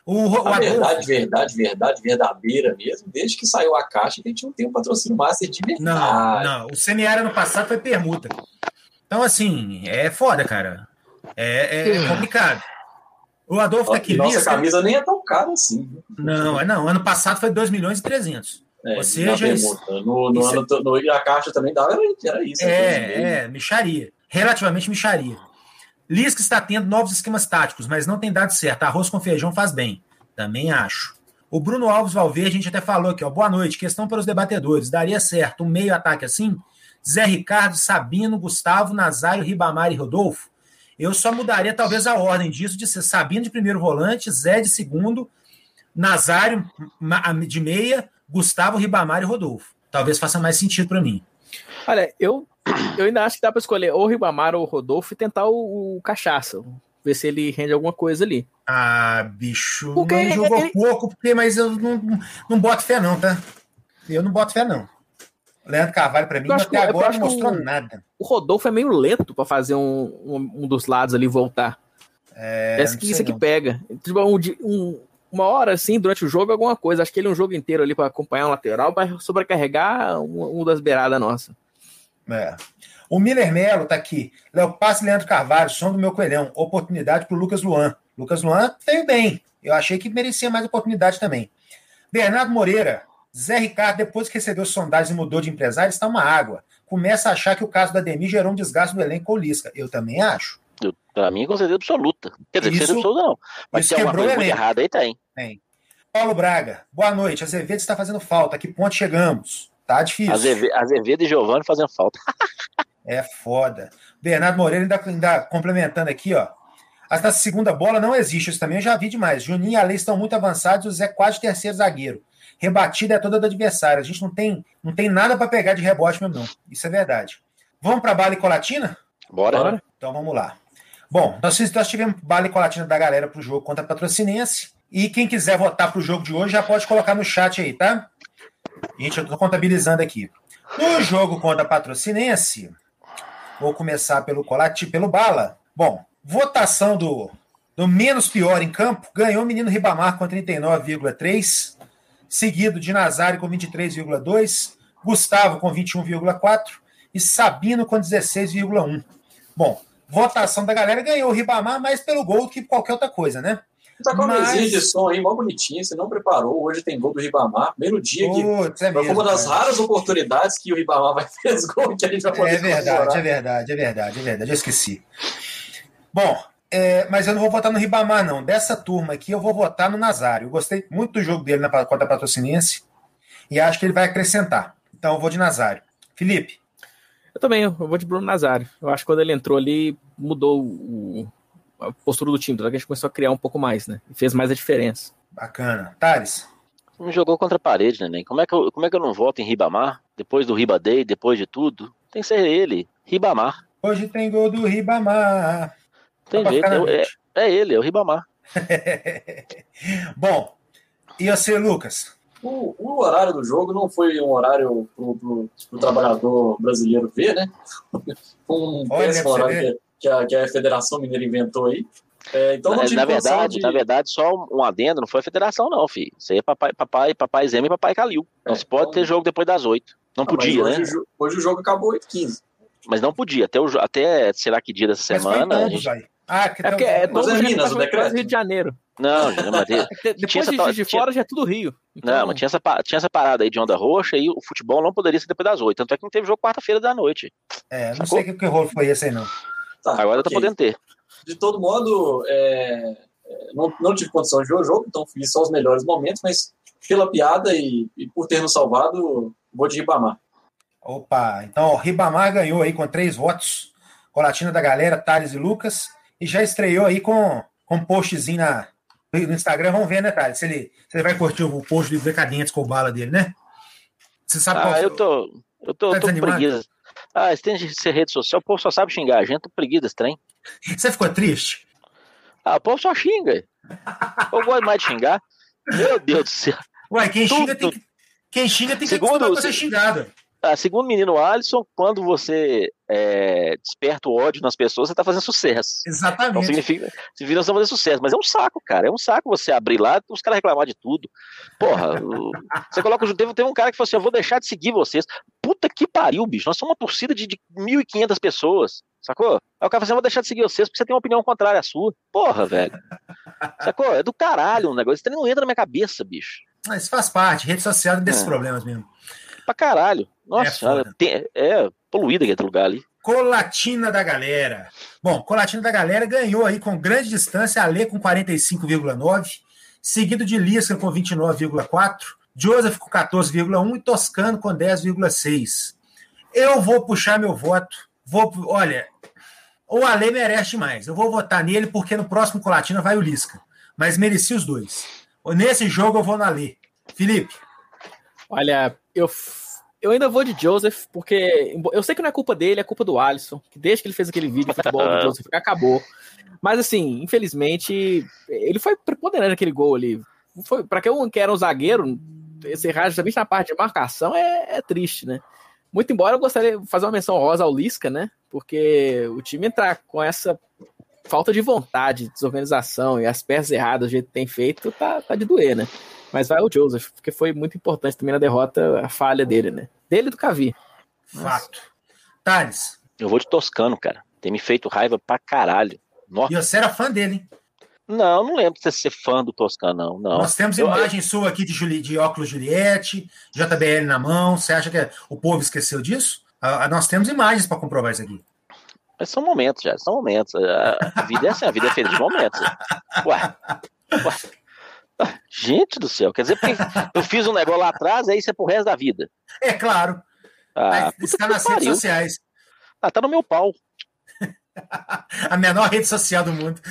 Verdade verdadeira mesmo, desde que saiu a caixa, a gente não tem um patrocínio Master de verdade. Não. O semiário ano passado foi permuta. Então, assim, é foda, cara. É complicado. O Adolfo tá aqui. Nossa camisa nem é tão cara assim. Não. Ano passado foi 2 milhões e 300. Ou seja, a caixa também dava, era isso. Micharia. Relativamente micharia. Lisca está tendo novos esquemas táticos, mas não tem dado certo. Arroz com feijão faz bem. Também acho. O Bruno Alves Valverde, a gente até falou aqui, ó. Boa noite. Questão para os debatedores. Daria certo um meio ataque assim? Zé Ricardo, Sabino, Gustavo, Nazário, Ribamar e Rodolfo? Eu só mudaria talvez a ordem disso, de ser Sabino de primeiro volante, Zé de segundo, Nazário de meia, Gustavo, Ribamar e Rodolfo. Talvez faça mais sentido para mim. Olha, eu ainda acho que dá para escolher ou o Ribamar ou o Rodolfo e tentar o Cachaça. Ver se ele rende alguma coisa ali. Ah, bicho, porque não jogou pouco, mas eu não boto fé não, tá? Eu não boto fé não. O Leandro Carvalho, para mim, até agora não mostrou nada. O Rodolfo é meio lento para fazer um dos lados ali voltar. Isso que pega. Uma hora, assim, durante o jogo, alguma coisa. Acho que ele um jogo inteiro ali para acompanhar um lateral, para sobrecarregar um das beiradas nossa. O Miller Melo tá aqui. Léo Passe, Leandro Carvalho, som do meu coelhão. Oportunidade pro Lucas Luan. Lucas Luan veio bem. Eu achei que merecia mais oportunidade também. Bernardo Moreira. Zé Ricardo, depois que recebeu sondagens e mudou de empresário, está uma água. Começa a achar que o caso da Ademir gerou um desgaste do elenco com o Lisca. Eu também acho. Para mim, com certeza absoluta. Quer dizer, certeza absoluta não. Mas tem alguma coisa muito errada aí, tem. Paulo Braga, boa noite. Azevedo está fazendo falta. A que ponto chegamos? Tá difícil. Azevedo e Giovani fazendo falta. É foda. Bernardo Moreira ainda complementando aqui, ó. Essa segunda bola não existe. Isso também eu já vi demais. Juninho e Ale estão muito avançados e o Zé quase terceiro zagueiro. Rebatida é toda do adversário. A gente não tem nada para pegar de rebote mesmo, não. Isso é verdade. Vamos para bala e colatina? Bora. Então vamos lá. Bom, nós tivemos bala e colatina da galera pro jogo contra a Patrocinense. E quem quiser votar pro jogo de hoje já pode colocar no chat aí, tá? Gente, eu tô contabilizando aqui. No jogo contra a Patrocinense, vou começar pelo bala. Bom, votação do menos pior em campo, ganhou o menino Ribamar com 39,3%. Seguido de Nazário com 23,2%, Gustavo com 21,4% e Sabino com 16,1%. Bom, votação da galera ganhou o Ribamar mais pelo gol do que qualquer outra coisa, né? Tá com uma mesinha de som aí, mó bonitinha, você não preparou, hoje tem gol do Ribamar, primeiro dia que foi uma das raras oportunidades que o Ribamar vai fazer gol, que a gente vai poder É verdade, eu esqueci. Bom, mas eu não vou votar no Ribamar, não. Dessa turma aqui, eu vou votar no Nazário. Eu gostei muito do jogo dele contra a Patrocinense e acho que ele vai acrescentar. Então eu vou de Nazário. Felipe? Eu também, eu vou de Bruno Nazário. Eu acho que quando ele entrou ali, mudou a postura do time. A gente começou a criar um pouco mais, né? E fez mais a diferença. Bacana. Thales? Não jogou contra a parede, né? Como é que eu não voto em Ribamar? Depois do Ribadei, depois de tudo? Tem que ser ele, Ribamar. Hoje tem gol do Ribamar. Tem jeito, é ele, é o Ribamar. Bom, e você, Lucas? O horário do jogo não foi um horário pro trabalhador brasileiro ver, né? Um péssimo horário que a Federação Mineira inventou aí. Então não tive na verdade, só um adendo, não foi a Federação não, filho. Isso aí é papai Zema e papai Calil. Não se pode ter jogo depois das 8. Não podia, hoje, né? Hoje o jogo acabou 8h15. Mas não podia, até sei lá que dia dessa semana. É porque é todo Mas é mundo Minas, o decreto? Rio de Janeiro. Não, mas Depois de Juiz de Fora já é tudo Rio. Então... Não, mas tinha essa parada aí de onda roxa e o futebol não poderia ser depois das 8. Tanto é que não teve jogo quarta-feira da noite. Não sei que rolo foi esse aí, não. Tá, Agora ok. tá podendo ter. De todo modo, não tive condição de ver o jogo, então fiz só os melhores momentos, mas pela piada e por ter nos salvado, vou de Ribamar. Opa, então o Ribamar ganhou aí com 3 votos. Colatina da galera, Thales e Lucas. E já estreou aí com um postzinho no Instagram. Vamos ver, né, Thales? Se ele vai curtir o post do Decadentes com o bala dele, né? Você sabe qual Eu tô com preguiça. Esse tem de ser rede social, o povo só sabe xingar. A gente tá com preguiça desse trem. Você ficou triste? O povo só xinga. Eu gosto mais de xingar. Meu Deus do céu. Ué, quem xinga tem que Segundo, ser xingado. Segundo o menino Alisson, quando você desperta o ódio nas pessoas, você tá fazendo sucesso. Exatamente. Então significa que você tá fazendo sucesso. Mas é um saco, cara. É um saco você abrir lá e os caras reclamar de tudo. Porra, você coloca o teve um cara que falou assim: eu vou deixar de seguir vocês. Puta que pariu, bicho. Nós somos uma torcida de 1.500 pessoas. Sacou? Aí o cara falou assim: eu vou deixar de seguir vocês porque você tem uma opinião contrária à sua. Porra, velho. Sacou? É do caralho um negócio. Isso não entra na minha cabeça, bicho. Mas faz parte. Rede social desses problemas mesmo. Pra caralho. Nossa, é poluído aquele lugar ali. Colatina da galera. Bom, Colatina da galera ganhou aí com grande distância, Alê com 45,9, seguido de Lisca com 29,4, Joseph com 14,1 e Toscano com 10,6. Eu vou puxar meu voto. Olha, o Alê merece mais. Eu vou votar nele porque no próximo Colatina vai o Lisca. Mas mereci os dois. Nesse jogo eu vou no Alê. Felipe. Olha, eu ainda vou de Joseph, porque eu sei que não é culpa dele, é culpa do Alisson, que desde que ele fez aquele vídeo de futebol do Joseph, acabou. Mas assim, infelizmente, ele foi preponderante aquele gol ali. Pra quem era um zagueiro, esse errar justamente na parte de marcação é triste, né? Muito embora eu gostaria de fazer uma menção honrosa ao Lisca, né? Porque o time entrar com essa falta de vontade, desorganização e as peças erradas do jeito que tem feito, tá de doer, né? Mas vai o Joseph, porque foi muito importante também na derrota, a falha dele, né? Dele e do Cavi. Fato. Thales. Eu vou de Toscano, cara. Tem me feito raiva pra caralho. Nossa. E você era fã dele, hein? Não lembro de você ser fã do Toscano, não. Nós temos imagem sua aqui de óculos Juliette, JBL na mão. Você acha que o povo esqueceu disso? Nós temos imagens para comprovar isso aqui. Mas são momentos, já. São momentos. A vida é assim, a vida é feita de momentos. Ué. Gente do céu, quer dizer, eu fiz um negócio lá atrás, aí isso é pro resto da vida. É claro. Está nas redes sociais. Tá no meu pau. A menor rede social do mundo.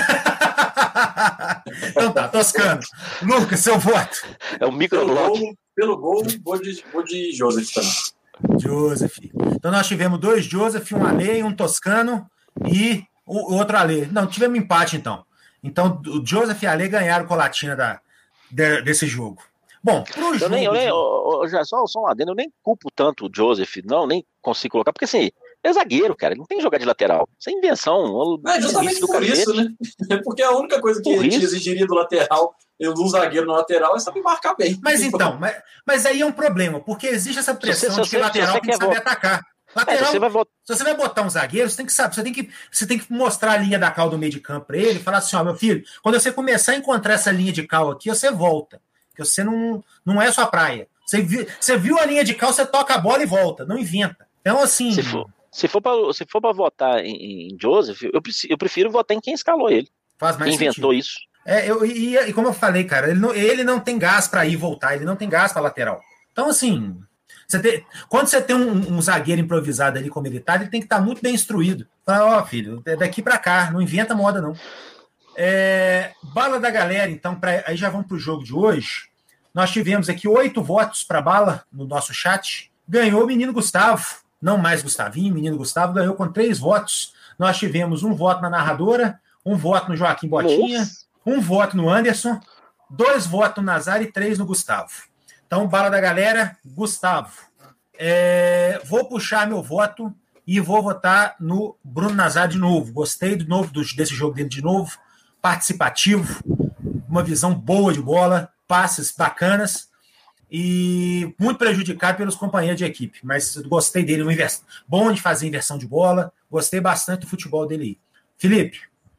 Então tá, Toscano. Lucas, seu voto. É o microbloco. Pelo gol, vou de Joseph também. Joseph. Então nós tivemos 2 Joseph, um Alê, um Toscano e o outro Alê. Não, tivemos empate então. Então, o Joseph e a Alê ganharam Colatina desse jogo. Bom, pro jogo... Já só um adendo, eu nem culpo tanto o Joseph, nem consigo colocar, porque assim, é zagueiro, cara, ele não tem que jogar de lateral. Isso é invenção. Justamente por isso, né? Porque a única coisa que a gente exigiria do lateral, do zagueiro no lateral, é saber marcar bem. Mas então, mas aí é um problema, porque existe essa pressão de que o lateral tem que saber atacar. Lateral, se você vai botar um zagueiro, você tem que saber, você tem que mostrar a linha da cal do meio de campo para ele e falar assim: ó, meu filho, quando você começar a encontrar essa linha de cal aqui, você volta. Porque você não é sua praia. Você viu a linha de cal, você toca a bola e volta, não inventa. Então, assim. Se for para votar em Joseph, eu prefiro votar em quem escalou ele. Faz mais quem inventou sentido. Isso. E como eu falei, cara, ele não tem gás para ir e voltar, ele não tem gás para lateral. Então, assim. Quando você tem um zagueiro improvisado ali como ele tá, ele tem que estar muito bem instruído. Fala, filho, daqui para cá, não inventa moda, não. Bala da galera, então, aí já vamos pro jogo de hoje. Nós tivemos aqui 8 votos para bala no nosso chat. Ganhou o menino Gustavo, não mais Gustavinho, menino Gustavo ganhou com 3 votos. Nós tivemos 1 voto na narradora, 1 voto no Joaquim Botinha, 1 voto no Anderson, 2 votos no Nazar e 3 no Gustavo. Então, bala da galera, Gustavo. Vou puxar meu voto e vou votar no Bruno Nazar de novo. Gostei desse jogo dele de novo. Participativo, uma visão boa de bola, passes bacanas e muito prejudicado pelos companheiros de equipe. Mas gostei dele, bom de fazer inversão de bola. Gostei bastante do futebol dele aí. Felipe.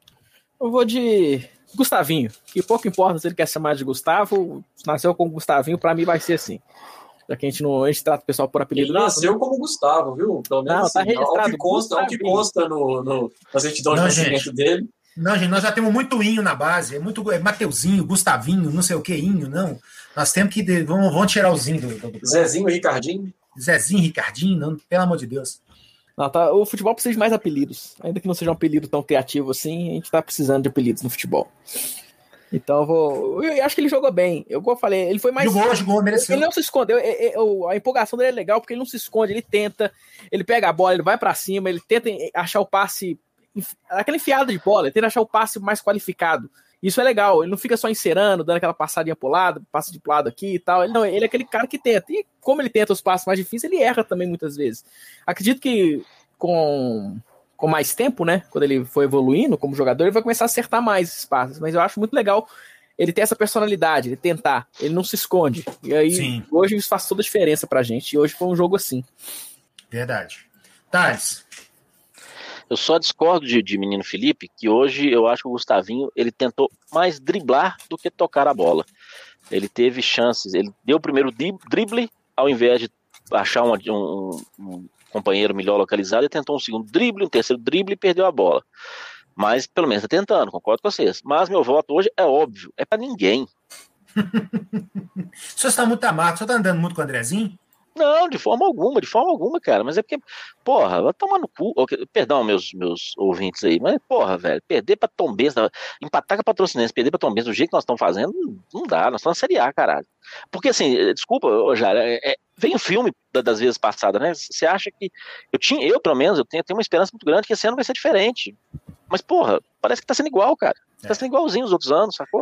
Eu vou de Gustavinho, que pouco importa se ele quer chamar de Gustavo, nasceu com Gustavinho, pra mim vai ser assim. Já que a gente trata o pessoal por apelido. Ele nasceu como Gustavo, viu? Pelo menos não, tá assim, registrado. Ao que consta na certidão de nascimento dele. Não, gente, nós já temos muito inho na base. É Mateuzinho, Gustavinho, não sei o que, inho, não. Nós temos que... Vamos tirar o zinho do... Zezinho e Ricardinho. Zezinho, Ricardinho, não, pelo amor de Deus. Não, tá, o futebol precisa de mais apelidos. Ainda que não seja um apelido tão criativo assim, a gente tá precisando de apelidos no futebol. Então eu acho que ele jogou bem. Como eu falei, ele foi mais... Jogou, mereceu. Ele não se escondeu. A empolgação dele é legal porque ele não se esconde, ele tenta, ele pega a bola, ele vai pra cima, ele tenta achar o passe, aquela enfiada de bola, ele tenta achar o passe mais qualificado. Isso é legal, ele não fica só encerando, dando aquela passadinha pro lado, passe de lado aqui e tal. Ele é aquele cara que tenta. E como ele tenta os passes mais difíceis, ele erra também muitas vezes. Acredito que com mais tempo, né, quando ele for evoluindo como jogador, ele vai começar a acertar mais esses passes. Mas eu acho muito legal ele ter essa personalidade, ele tentar, ele não se esconde. E aí, sim, hoje isso faz toda a diferença pra gente. E hoje foi um jogo assim. Verdade. Thales. Eu só discordo de menino Felipe, que hoje eu acho que o Gustavinho, ele tentou mais driblar do que tocar a bola. Ele teve chances, ele deu o primeiro drible, ao invés de achar um companheiro melhor localizado, ele tentou um segundo drible, um terceiro drible e perdeu a bola. Mas pelo menos está tentando, concordo com vocês. Mas meu voto hoje é óbvio, é para ninguém. O senhor está muito amargo, o senhor está andando muito com o Andrezinho? Não, de forma alguma, cara. Mas é porque, porra, vai tomar no cu. Perdão, meus ouvintes aí, mas, porra, velho, perder pra Tombense, empatar com a Patrocinense, perder pra Tombense do jeito que nós estamos fazendo, não dá, nós estamos na Série A, caralho. Porque, assim, desculpa, Jair, vem o filme das vezes passadas, né? Você acha que. Eu, pelo menos, eu tenho uma esperança muito grande que esse ano vai ser diferente. Mas, porra, parece que tá sendo igual, cara. Tá sendo igualzinho os outros anos, sacou?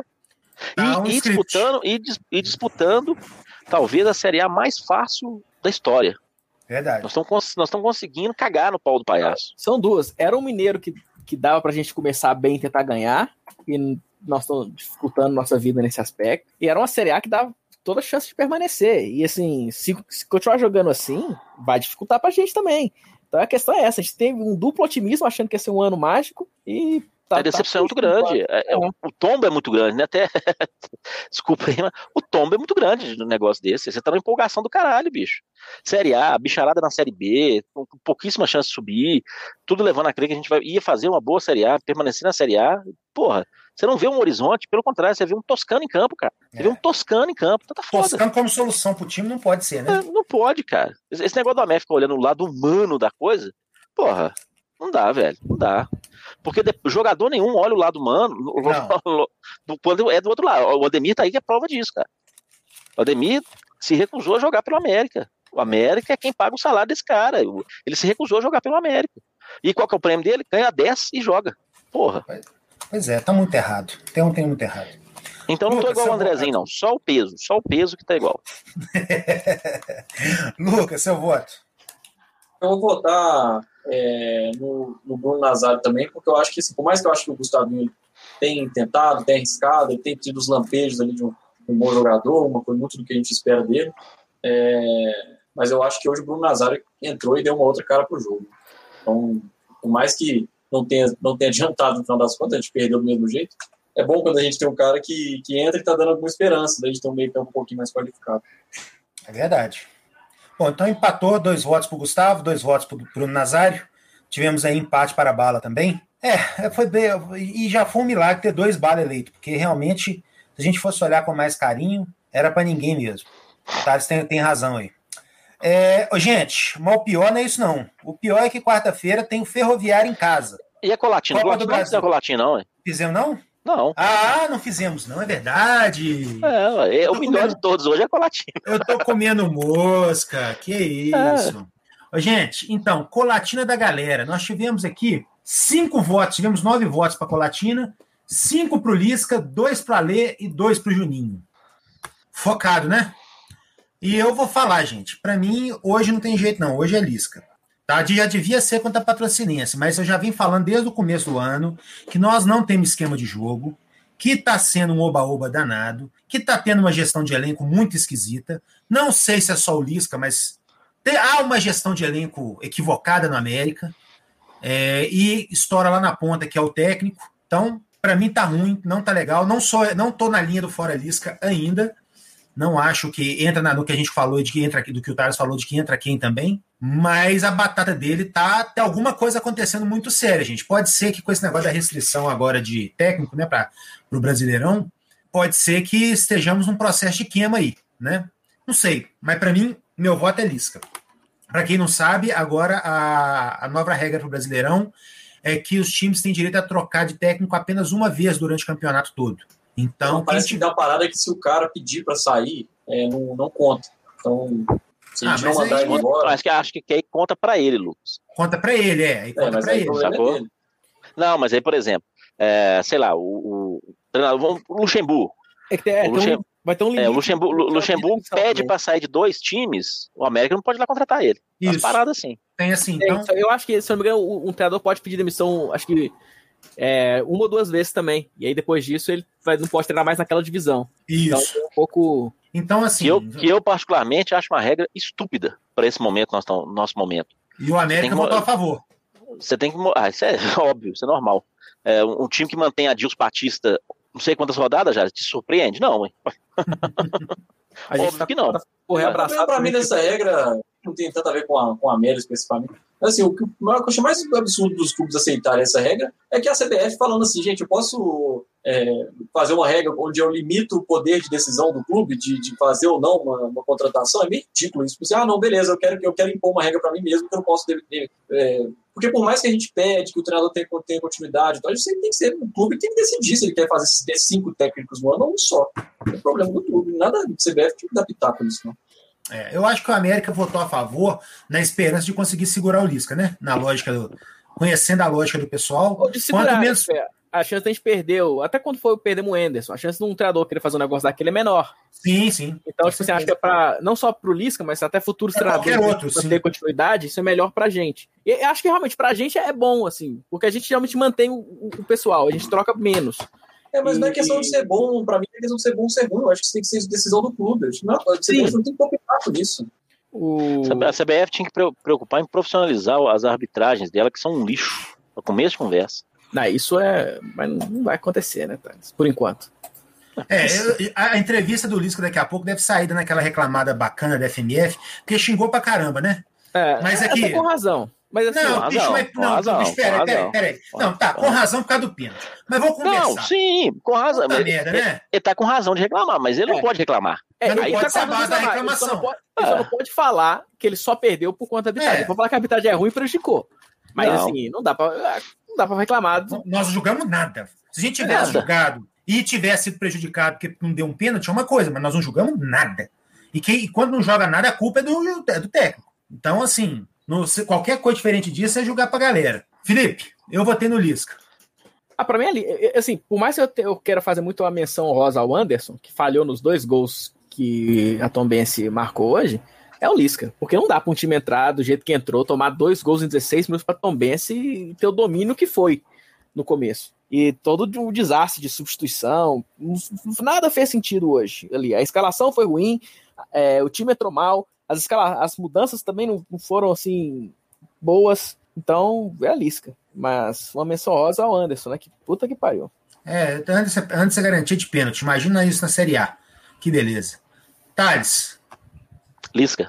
E disputando talvez a Série A mais fácil da história. Verdade. Nós estamos conseguindo cagar no pau do palhaço. São duas. Era um Mineiro que dava pra gente começar bem e tentar ganhar, e nós estamos dificultando nossa vida nesse aspecto. E era uma Série A que dava toda a chance de permanecer. E assim, se continuar jogando assim, vai dificultar pra gente também. Então a questão é essa, a gente teve um duplo otimismo achando que ia ser um ano mágico e... A decepção é muito grande. O tombo é muito grande, né? Até. Desculpa aí, mas o tombo é muito grande no negócio desse. Você tá numa empolgação do caralho, bicho. Série A, bicharada na Série B, com pouquíssima chance de subir, tudo levando a crer que a gente ia fazer uma boa Série A, permanecer na Série A. Porra, você não vê um horizonte, pelo contrário, você vê um Toscano em campo, cara. Você vê um Toscano em campo, tá foda. Toscano como solução pro time não pode ser, né? Não pode, cara. Esse negócio do América ficar olhando o lado humano da coisa, porra, não dá, velho, não dá. Porque jogador nenhum olha o lado humano quando é do outro lado. O Ademir tá aí que é prova disso, cara. O Ademir se recusou a jogar pelo América. O América é quem paga o salário desse cara. Ele se recusou a jogar pelo América. E qual que é o prêmio dele? Ganha 10 e joga. Porra. Pois é, tá muito errado. Tem muito errado. Então não tô igual o Andrezinho, não. Só o peso que tá igual. Lucas, seu voto. Eu vou votar no Bruno Nazário também, porque eu acho que, por mais que eu acho que o Gustavinho tem tentado, tem arriscado, ele tem tido os lampejos ali de um bom jogador, uma coisa muito do que a gente espera dele, mas eu acho que hoje o Bruno Nazário entrou e deu uma outra cara pro jogo. Então, por mais que não tenha adiantado no final das contas, a gente perdeu do mesmo jeito, é bom quando a gente tem um cara que entra e tá dando alguma esperança, daí a gente tem um meio campo um pouquinho mais qualificado. É verdade. Bom, então empatou, 2 votos para o Gustavo, 2 votos para o Bruno Nazário. Tivemos aí empate para a Bala também. Foi bem, e já foi um milagre ter 2 Bala eleitos, porque realmente, se a gente fosse olhar com mais carinho, era para ninguém mesmo. Tá, você tem razão aí. Gente, mas o pior não é isso não. O pior é que quarta-feira tem o Ferroviário em casa. E a Colatina? Copa do Brasil. Não Colatina, não, hein? Fizemos não? Não. Não fizemos não, é verdade. O melhor de todos hoje é a Colatina. Eu tô comendo mosca, que isso. Gente, então, Colatina da galera. Nós tivemos aqui 5 votos, tivemos 9 votos para Colatina, 5 pro Lisca, 2 pro Alê e 2 pro Juninho. Focado, né? E eu vou falar, gente, para mim, hoje não tem jeito não, hoje é Lisca. Tá? Já devia ser contra a Patrocinense, mas eu já vim falando desde o começo do ano que nós não temos esquema de jogo, que está sendo um oba-oba danado, que está tendo uma gestão de elenco muito esquisita. Não sei se é só o Lisca, mas há uma gestão de elenco equivocada no América, e estoura lá na ponta, que é o técnico. Então, Para mim tá ruim, não tá legal. Não tô na linha do fora Lisca ainda. Não acho que entra no que a gente falou, de que entra aqui, do que o Thales falou, de que entra quem também. Mas a batata dele tem alguma coisa acontecendo muito séria, gente. Pode ser que com esse negócio da restrição agora de técnico, né, para o Brasileirão, pode ser que estejamos num processo de queima aí, né? Não sei, mas para mim, meu voto é Lisca. Para quem não sabe, agora a nova regra para o Brasileirão é que os times têm direito a trocar de técnico apenas uma vez durante o campeonato todo. Então, parece que tem uma parada que se o cara pedir para sair, não conta. Então, se a gente não mandar ele embora... Acho que aí conta para ele, Lucas. Conta para ele, aí conta para ele. Sacou? Não, mas aí, por exemplo, sei lá, o treinador, o Luxemburgo. Vai ter um limite. O Luxemburgo pede para sair de 2 times, o América não pode ir lá contratar ele. Umas paradas assim. Tem assim, então... Eu acho que, se não me engano, um treinador pode pedir demissão, acho que 1 ou 2 vezes também. E aí, depois disso, ele não pode treinar mais naquela divisão. Isso. Então, é um pouco... Então, assim... Que eu particularmente, acho uma regra estúpida para esse momento, nosso momento. E o América votou a favor. Você tem que... isso é óbvio, isso é normal. Um time que mantém a Dilson Batista não sei quantas rodadas já, te surpreende? Não, hein? Óbvio que não. Para mim, nessa regra, não tem tanto a ver com a América especificamente. Assim, o que eu acho mais absurdo dos clubes aceitarem essa regra é que a CBF falando assim, gente, eu posso fazer uma regra onde eu limito o poder de decisão do clube de fazer ou não uma contratação. É meio ridículo isso. Você, não, beleza, eu quero impor uma regra para mim mesmo, que eu não posso porque por mais que a gente pede que o treinador tenha continuidade, então a gente sempre tem que ser, o clube tem que decidir se ele quer fazer 5 técnicos no ano ou um só. Não é problema do clube, nada do CBF tem que dar pitaco nisso, não. Eu acho que o América votou a favor na esperança de conseguir segurar o Lisca, né? Conhecendo a lógica do pessoal. Ou de segurar, menos... A chance de a gente perder, até quando foi perdemos o Anderson, a chance de um treinador querer fazer um negócio daquele é menor. Sim. Então, tipo, você acha que é não só pro Lisca, mas até futuros treinadores ter continuidade, isso é melhor pra gente. E eu acho que realmente pra gente é bom, assim, porque a gente realmente mantém o pessoal, a gente troca menos. Mas não é questão de ser bom, pra mim é questão de ser bom ou ser ruim. Eu acho que isso tem que ser decisão do clube. Não tem que preocupar com isso. A CBF tinha que preocupar em profissionalizar as arbitragens dela, que são um lixo. No começo de conversa. Isso mas não vai acontecer, né, Thales? Por enquanto. A entrevista do Lisca daqui a pouco deve sair naquela reclamada bacana da FMF, porque xingou pra caramba, né? Mas aqui... com razão. Mas assim, peraí. Não, tá, com razão por causa do pênalti. Mas vamos conversar. Não, sim, com razão. Merda, né? Ele tá com razão de reclamar, mas ele não pode reclamar. Mas não pode ser a base da reclamação. Ele só não pode falar que ele só perdeu por conta da arbitragem. Ele pode falar que a arbitragem é ruim e prejudicou. Mas assim, não dá pra reclamar. Nós não julgamos nada. Se a gente tivesse julgado e tivesse sido prejudicado porque não deu um pênalti, é uma coisa, mas nós não julgamos nada. E quando não joga nada, a culpa é do técnico. Então, assim, qualquer coisa diferente disso é julgar pra galera. Felipe, eu votei no Lisca. Pra mim, assim, por mais que eu queira fazer muito uma menção honrosa ao Anderson, que falhou nos 2 gols que a Tombense marcou hoje, é o Lisca. Porque não dá pra um time entrar do jeito que entrou, tomar 2 gols em 16 minutos pra Tombense e ter o domínio que foi no começo. E todo o desastre de substituição, nada fez sentido hoje ali. A escalação foi ruim, o time entrou mal, as mudanças também não foram assim boas. Então, é a Lisca. Mas uma menção rosa ao Anderson, né? Que puta que pariu. Antes é garantia de pênalti. Imagina isso na Série A. Que beleza. Thales. Lisca.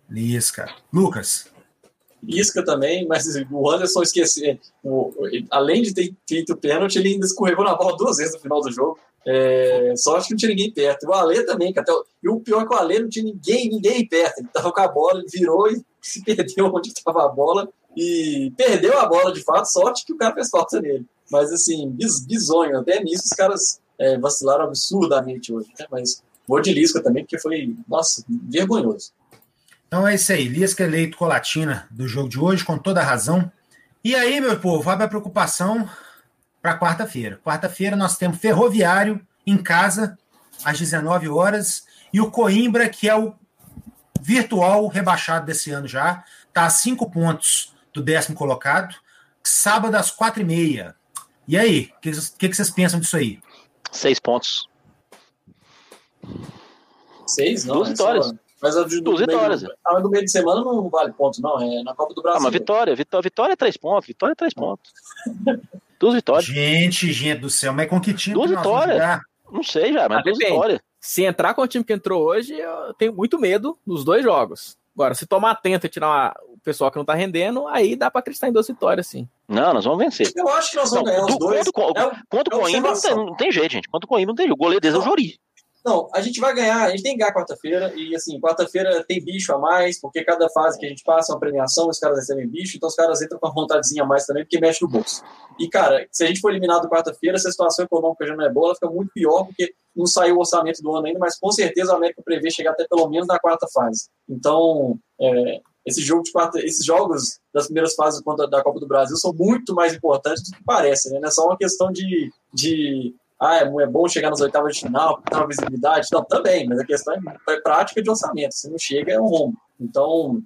Lucas. Lisca também, mas o Anderson esqueceu. Além de ter feito o pênalti, ele ainda escorregou na bola 2 vezes no final do jogo. Só acho que não tinha ninguém perto. O Alê também, e o pior é que o Alê não tinha ninguém perto. Ele tava com a bola, ele virou e se perdeu onde estava a bola. E perdeu a bola de fato, sorte que o cara fez falta nele. Mas assim, bizonho. Até nisso os caras vacilaram absurdamente hoje. Né? Mas vou de Lisca também, porque foi, nossa, vergonhoso. Então é isso aí, Lisca eleito Colatina do jogo de hoje, com toda a razão. E aí, meu povo, abre a preocupação para quarta-feira. Quarta-feira nós temos Ferroviário em casa, às 19 horas, e o Coimbra, que é o virtual rebaixado desse ano já, está a 5 pontos do 10º colocado, sábado às 4h30. E aí, o que vocês pensam disso aí? 6 pontos. 6, não? 2 vitórias. Mas a do vitórias. Do meio de semana não vale ponto, não. É na Copa do Brasil. Mas vitória é 3 pontos. Vitória é 3 pontos. 2 vitórias. Gente do céu, mas com que time 2 que nós vamos vitórias. jogar? Não sei já, mas 2 vitórias. Se entrar com o time que entrou hoje, eu tenho muito medo nos 2 jogos. Agora, se tomar atento e tirar o pessoal que não tá rendendo, aí dá pra acreditar em 2 vitórias, sim. Não, nós vamos vencer. Eu acho que nós vamos ganhar os 2. Contra o Coimbra não tem jeito, gente. Contra o Coimbra não tem jeito. O goleiro deles é o Jori. Não, a gente vai ganhar, a gente tem que ganhar quarta-feira, e assim, quarta-feira tem bicho a mais, porque cada fase que a gente passa é uma premiação, os caras recebem bicho, então os caras entram com uma vontadezinha a mais também, porque mexe no bolso. E, cara, se a gente for eliminado quarta-feira, essa situação econômica já não é boa, ela fica muito pior, porque não saiu o orçamento do ano ainda, mas com certeza a América prevê chegar até pelo menos na quarta fase. Então, esses jogos das primeiras fases da Copa do Brasil são muito mais importantes do que parece, né? Não é só uma questão de é bom chegar nas oitavas de final, ter uma visibilidade. Não, também, mas a questão é prática de orçamento. Se não chega, é um rombo. Então,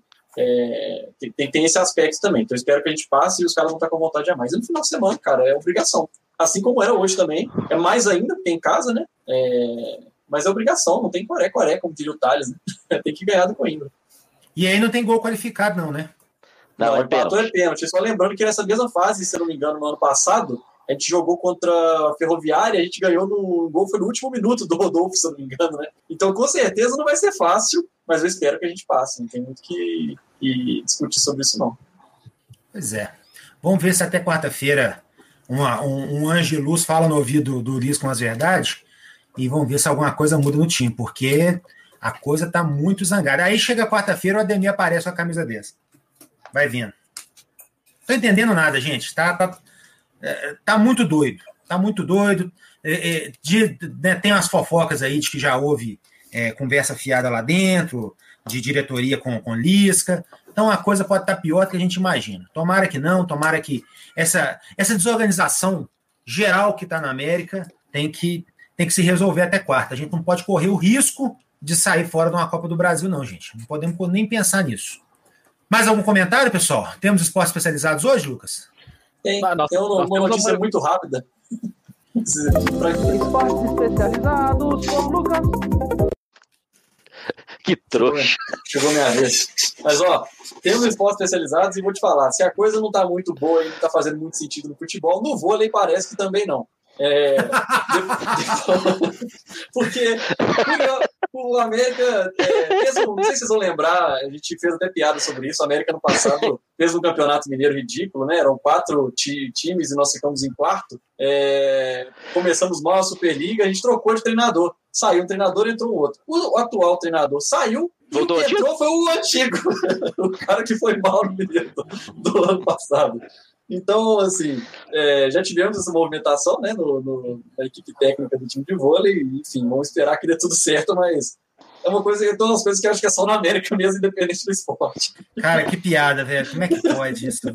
tem esse aspecto também. Então, eu espero que a gente passe e os caras vão estar com vontade a mais. E no final de semana, cara, é obrigação. Assim como era hoje também. É mais ainda, porque é em casa, né? Mas é obrigação, não tem coré, como diria o Thales, né? Tem que ganhar do Coimbra. E aí não tem gol qualificado, não, né? Não, empatou é pênalti. Só lembrando que nessa mesma fase, se eu não me engano, no ano passado, a gente jogou contra a Ferroviária, a gente ganhou no gol, foi no último minuto do Rodolfo, se eu não me engano, né? Então, com certeza, não vai ser fácil, mas eu espero que a gente passe. Não tem muito que discutir sobre isso, não. Pois é. Vamos ver se até quarta-feira um anjo de luz fala no ouvido do Ulisses com as verdades e vamos ver se alguma coisa muda no time, porque a coisa tá muito zangada. Aí chega quarta-feira, o Ademir aparece com a camisa dessa. Vai vendo. Tô entendendo nada, gente. Tá muito doido. Tá muito doido. Tem umas fofocas aí de que já houve conversa fiada lá dentro, de diretoria com Lisca. Então a coisa pode estar pior do que a gente imagina. Tomara que não, tomara que essa desorganização geral que está na América tem que se resolver até quarta. A gente não pode correr o risco de sair fora de uma Copa do Brasil, não, gente. Não podemos nem pensar nisso. Mais algum comentário, pessoal? Temos esportes especializados hoje, Lucas? Tem uma notícia muito rápida. Esportes especializados com o Lucas. Que trouxa. Chegou minha vez. Mas, temos esportes especializados e vou te falar, se a coisa não tá muito boa e não tá fazendo muito sentido no futebol, no vôlei parece que também não. Porque o América não sei se vocês vão lembrar, a gente fez até piada sobre isso. O América no passado fez um campeonato mineiro ridículo, né? Eram 4 times e nós ficamos em quarto. Começamos mal a Superliga, a gente trocou de treinador. Saiu um treinador, entrou um outro. O atual treinador saiu e o que entrou foi o antigo. O cara que foi mal no mineiro do ano passado. Então, assim, já tivemos essa movimentação, né, na equipe técnica do time de vôlei, enfim, vamos esperar que dê tudo certo, mas é uma coisa, todas as coisas que eu acho que é só na América mesmo, independente do esporte. Cara, que piada, velho, como é que pode isso?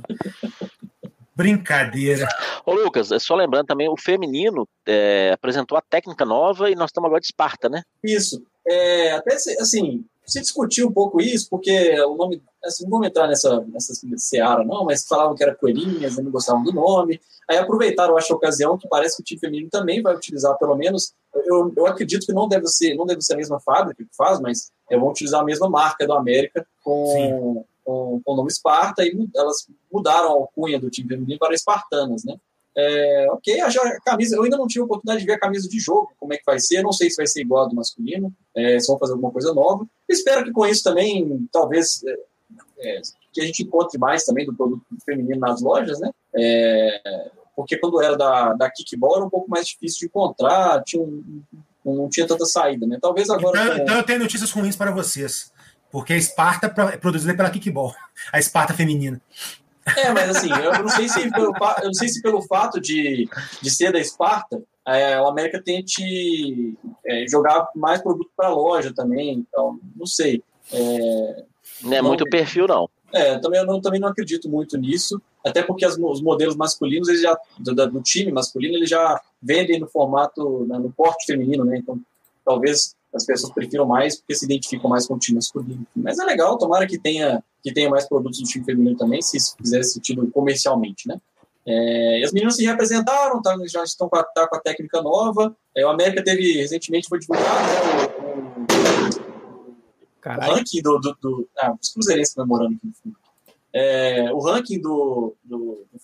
Brincadeira. Ô Lucas, só lembrando também, o feminino apresentou a técnica nova e nós estamos agora de Esparta, né? Isso, até assim, se discutiu um pouco isso, porque o nome, assim, não vamos entrar nessa seara não, mas falavam que era Coelhinhas, não gostavam do nome, aí aproveitaram, acho, a ocasião, que parece que o time feminino também vai utilizar, pelo menos, eu acredito que não deve ser a mesma fábrica que faz, mas vão utilizar a mesma marca do América com o nome Esparta, e elas mudaram a alcunha do time feminino para Espartanas, né? Ok, a camisa, eu ainda não tive a oportunidade de ver a camisa de jogo, como é que vai ser, não sei se vai ser igual a do masculino, se vão fazer alguma coisa nova. Espero que com isso também, talvez, que a gente encontre mais também do produto feminino nas lojas, né? Porque quando era da Kickball era um pouco mais difícil de encontrar, não tinha tanta saída, né? Talvez agora... Então eu tenho notícias ruins para vocês, porque a Esparta é produzida pela Kickball, a Esparta feminina. Mas assim, eu não sei se pelo fato de ser da Esparta, o América tente jogar mais produto para a loja também, então, não sei. Não é muito perfil, não. Eu também não acredito muito nisso, até porque os modelos masculinos, eles já, do time masculino, eles já vendem no formato, no porte feminino, né? Então, talvez as pessoas prefiram mais porque se identificam mais com o time masculino. Mas é legal, tomara que tenha mais produtos do time feminino também, se isso fizer sentido comercialmente, né? E as meninas se representaram, já estão com a técnica nova. O América recentemente foi divulgado, né, o ranking dos cruzeirenses comemorando aqui no fundo. O ranking do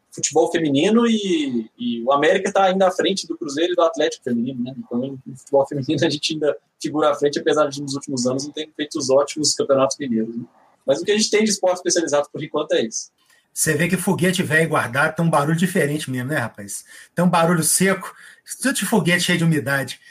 futebol feminino e o América está ainda à frente do Cruzeiro e do Atlético feminino, né? Então, no futebol feminino a gente ainda figura à frente, apesar de nos últimos anos não ter feito os ótimos campeonatos mineiros. Né? Mas o que a gente tem de esporte especializado por enquanto é isso. Você vê que foguete velho guardado tem um barulho diferente mesmo, né, rapaz? Tem um barulho seco, tudo de foguete cheio de umidade.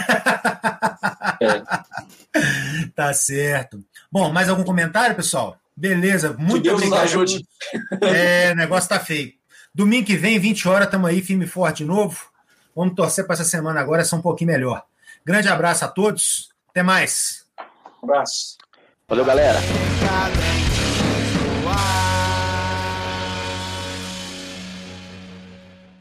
Tá certo. Bom, mais algum comentário, pessoal? Beleza, muito Deus obrigado. Nos ajude. O negócio tá feio. Domingo que vem, 20 horas, estamos aí, firme e forte de novo. Vamos torcer para essa semana agora ser um pouquinho melhor. Grande abraço a todos. Até mais. Um abraço. Valeu, galera.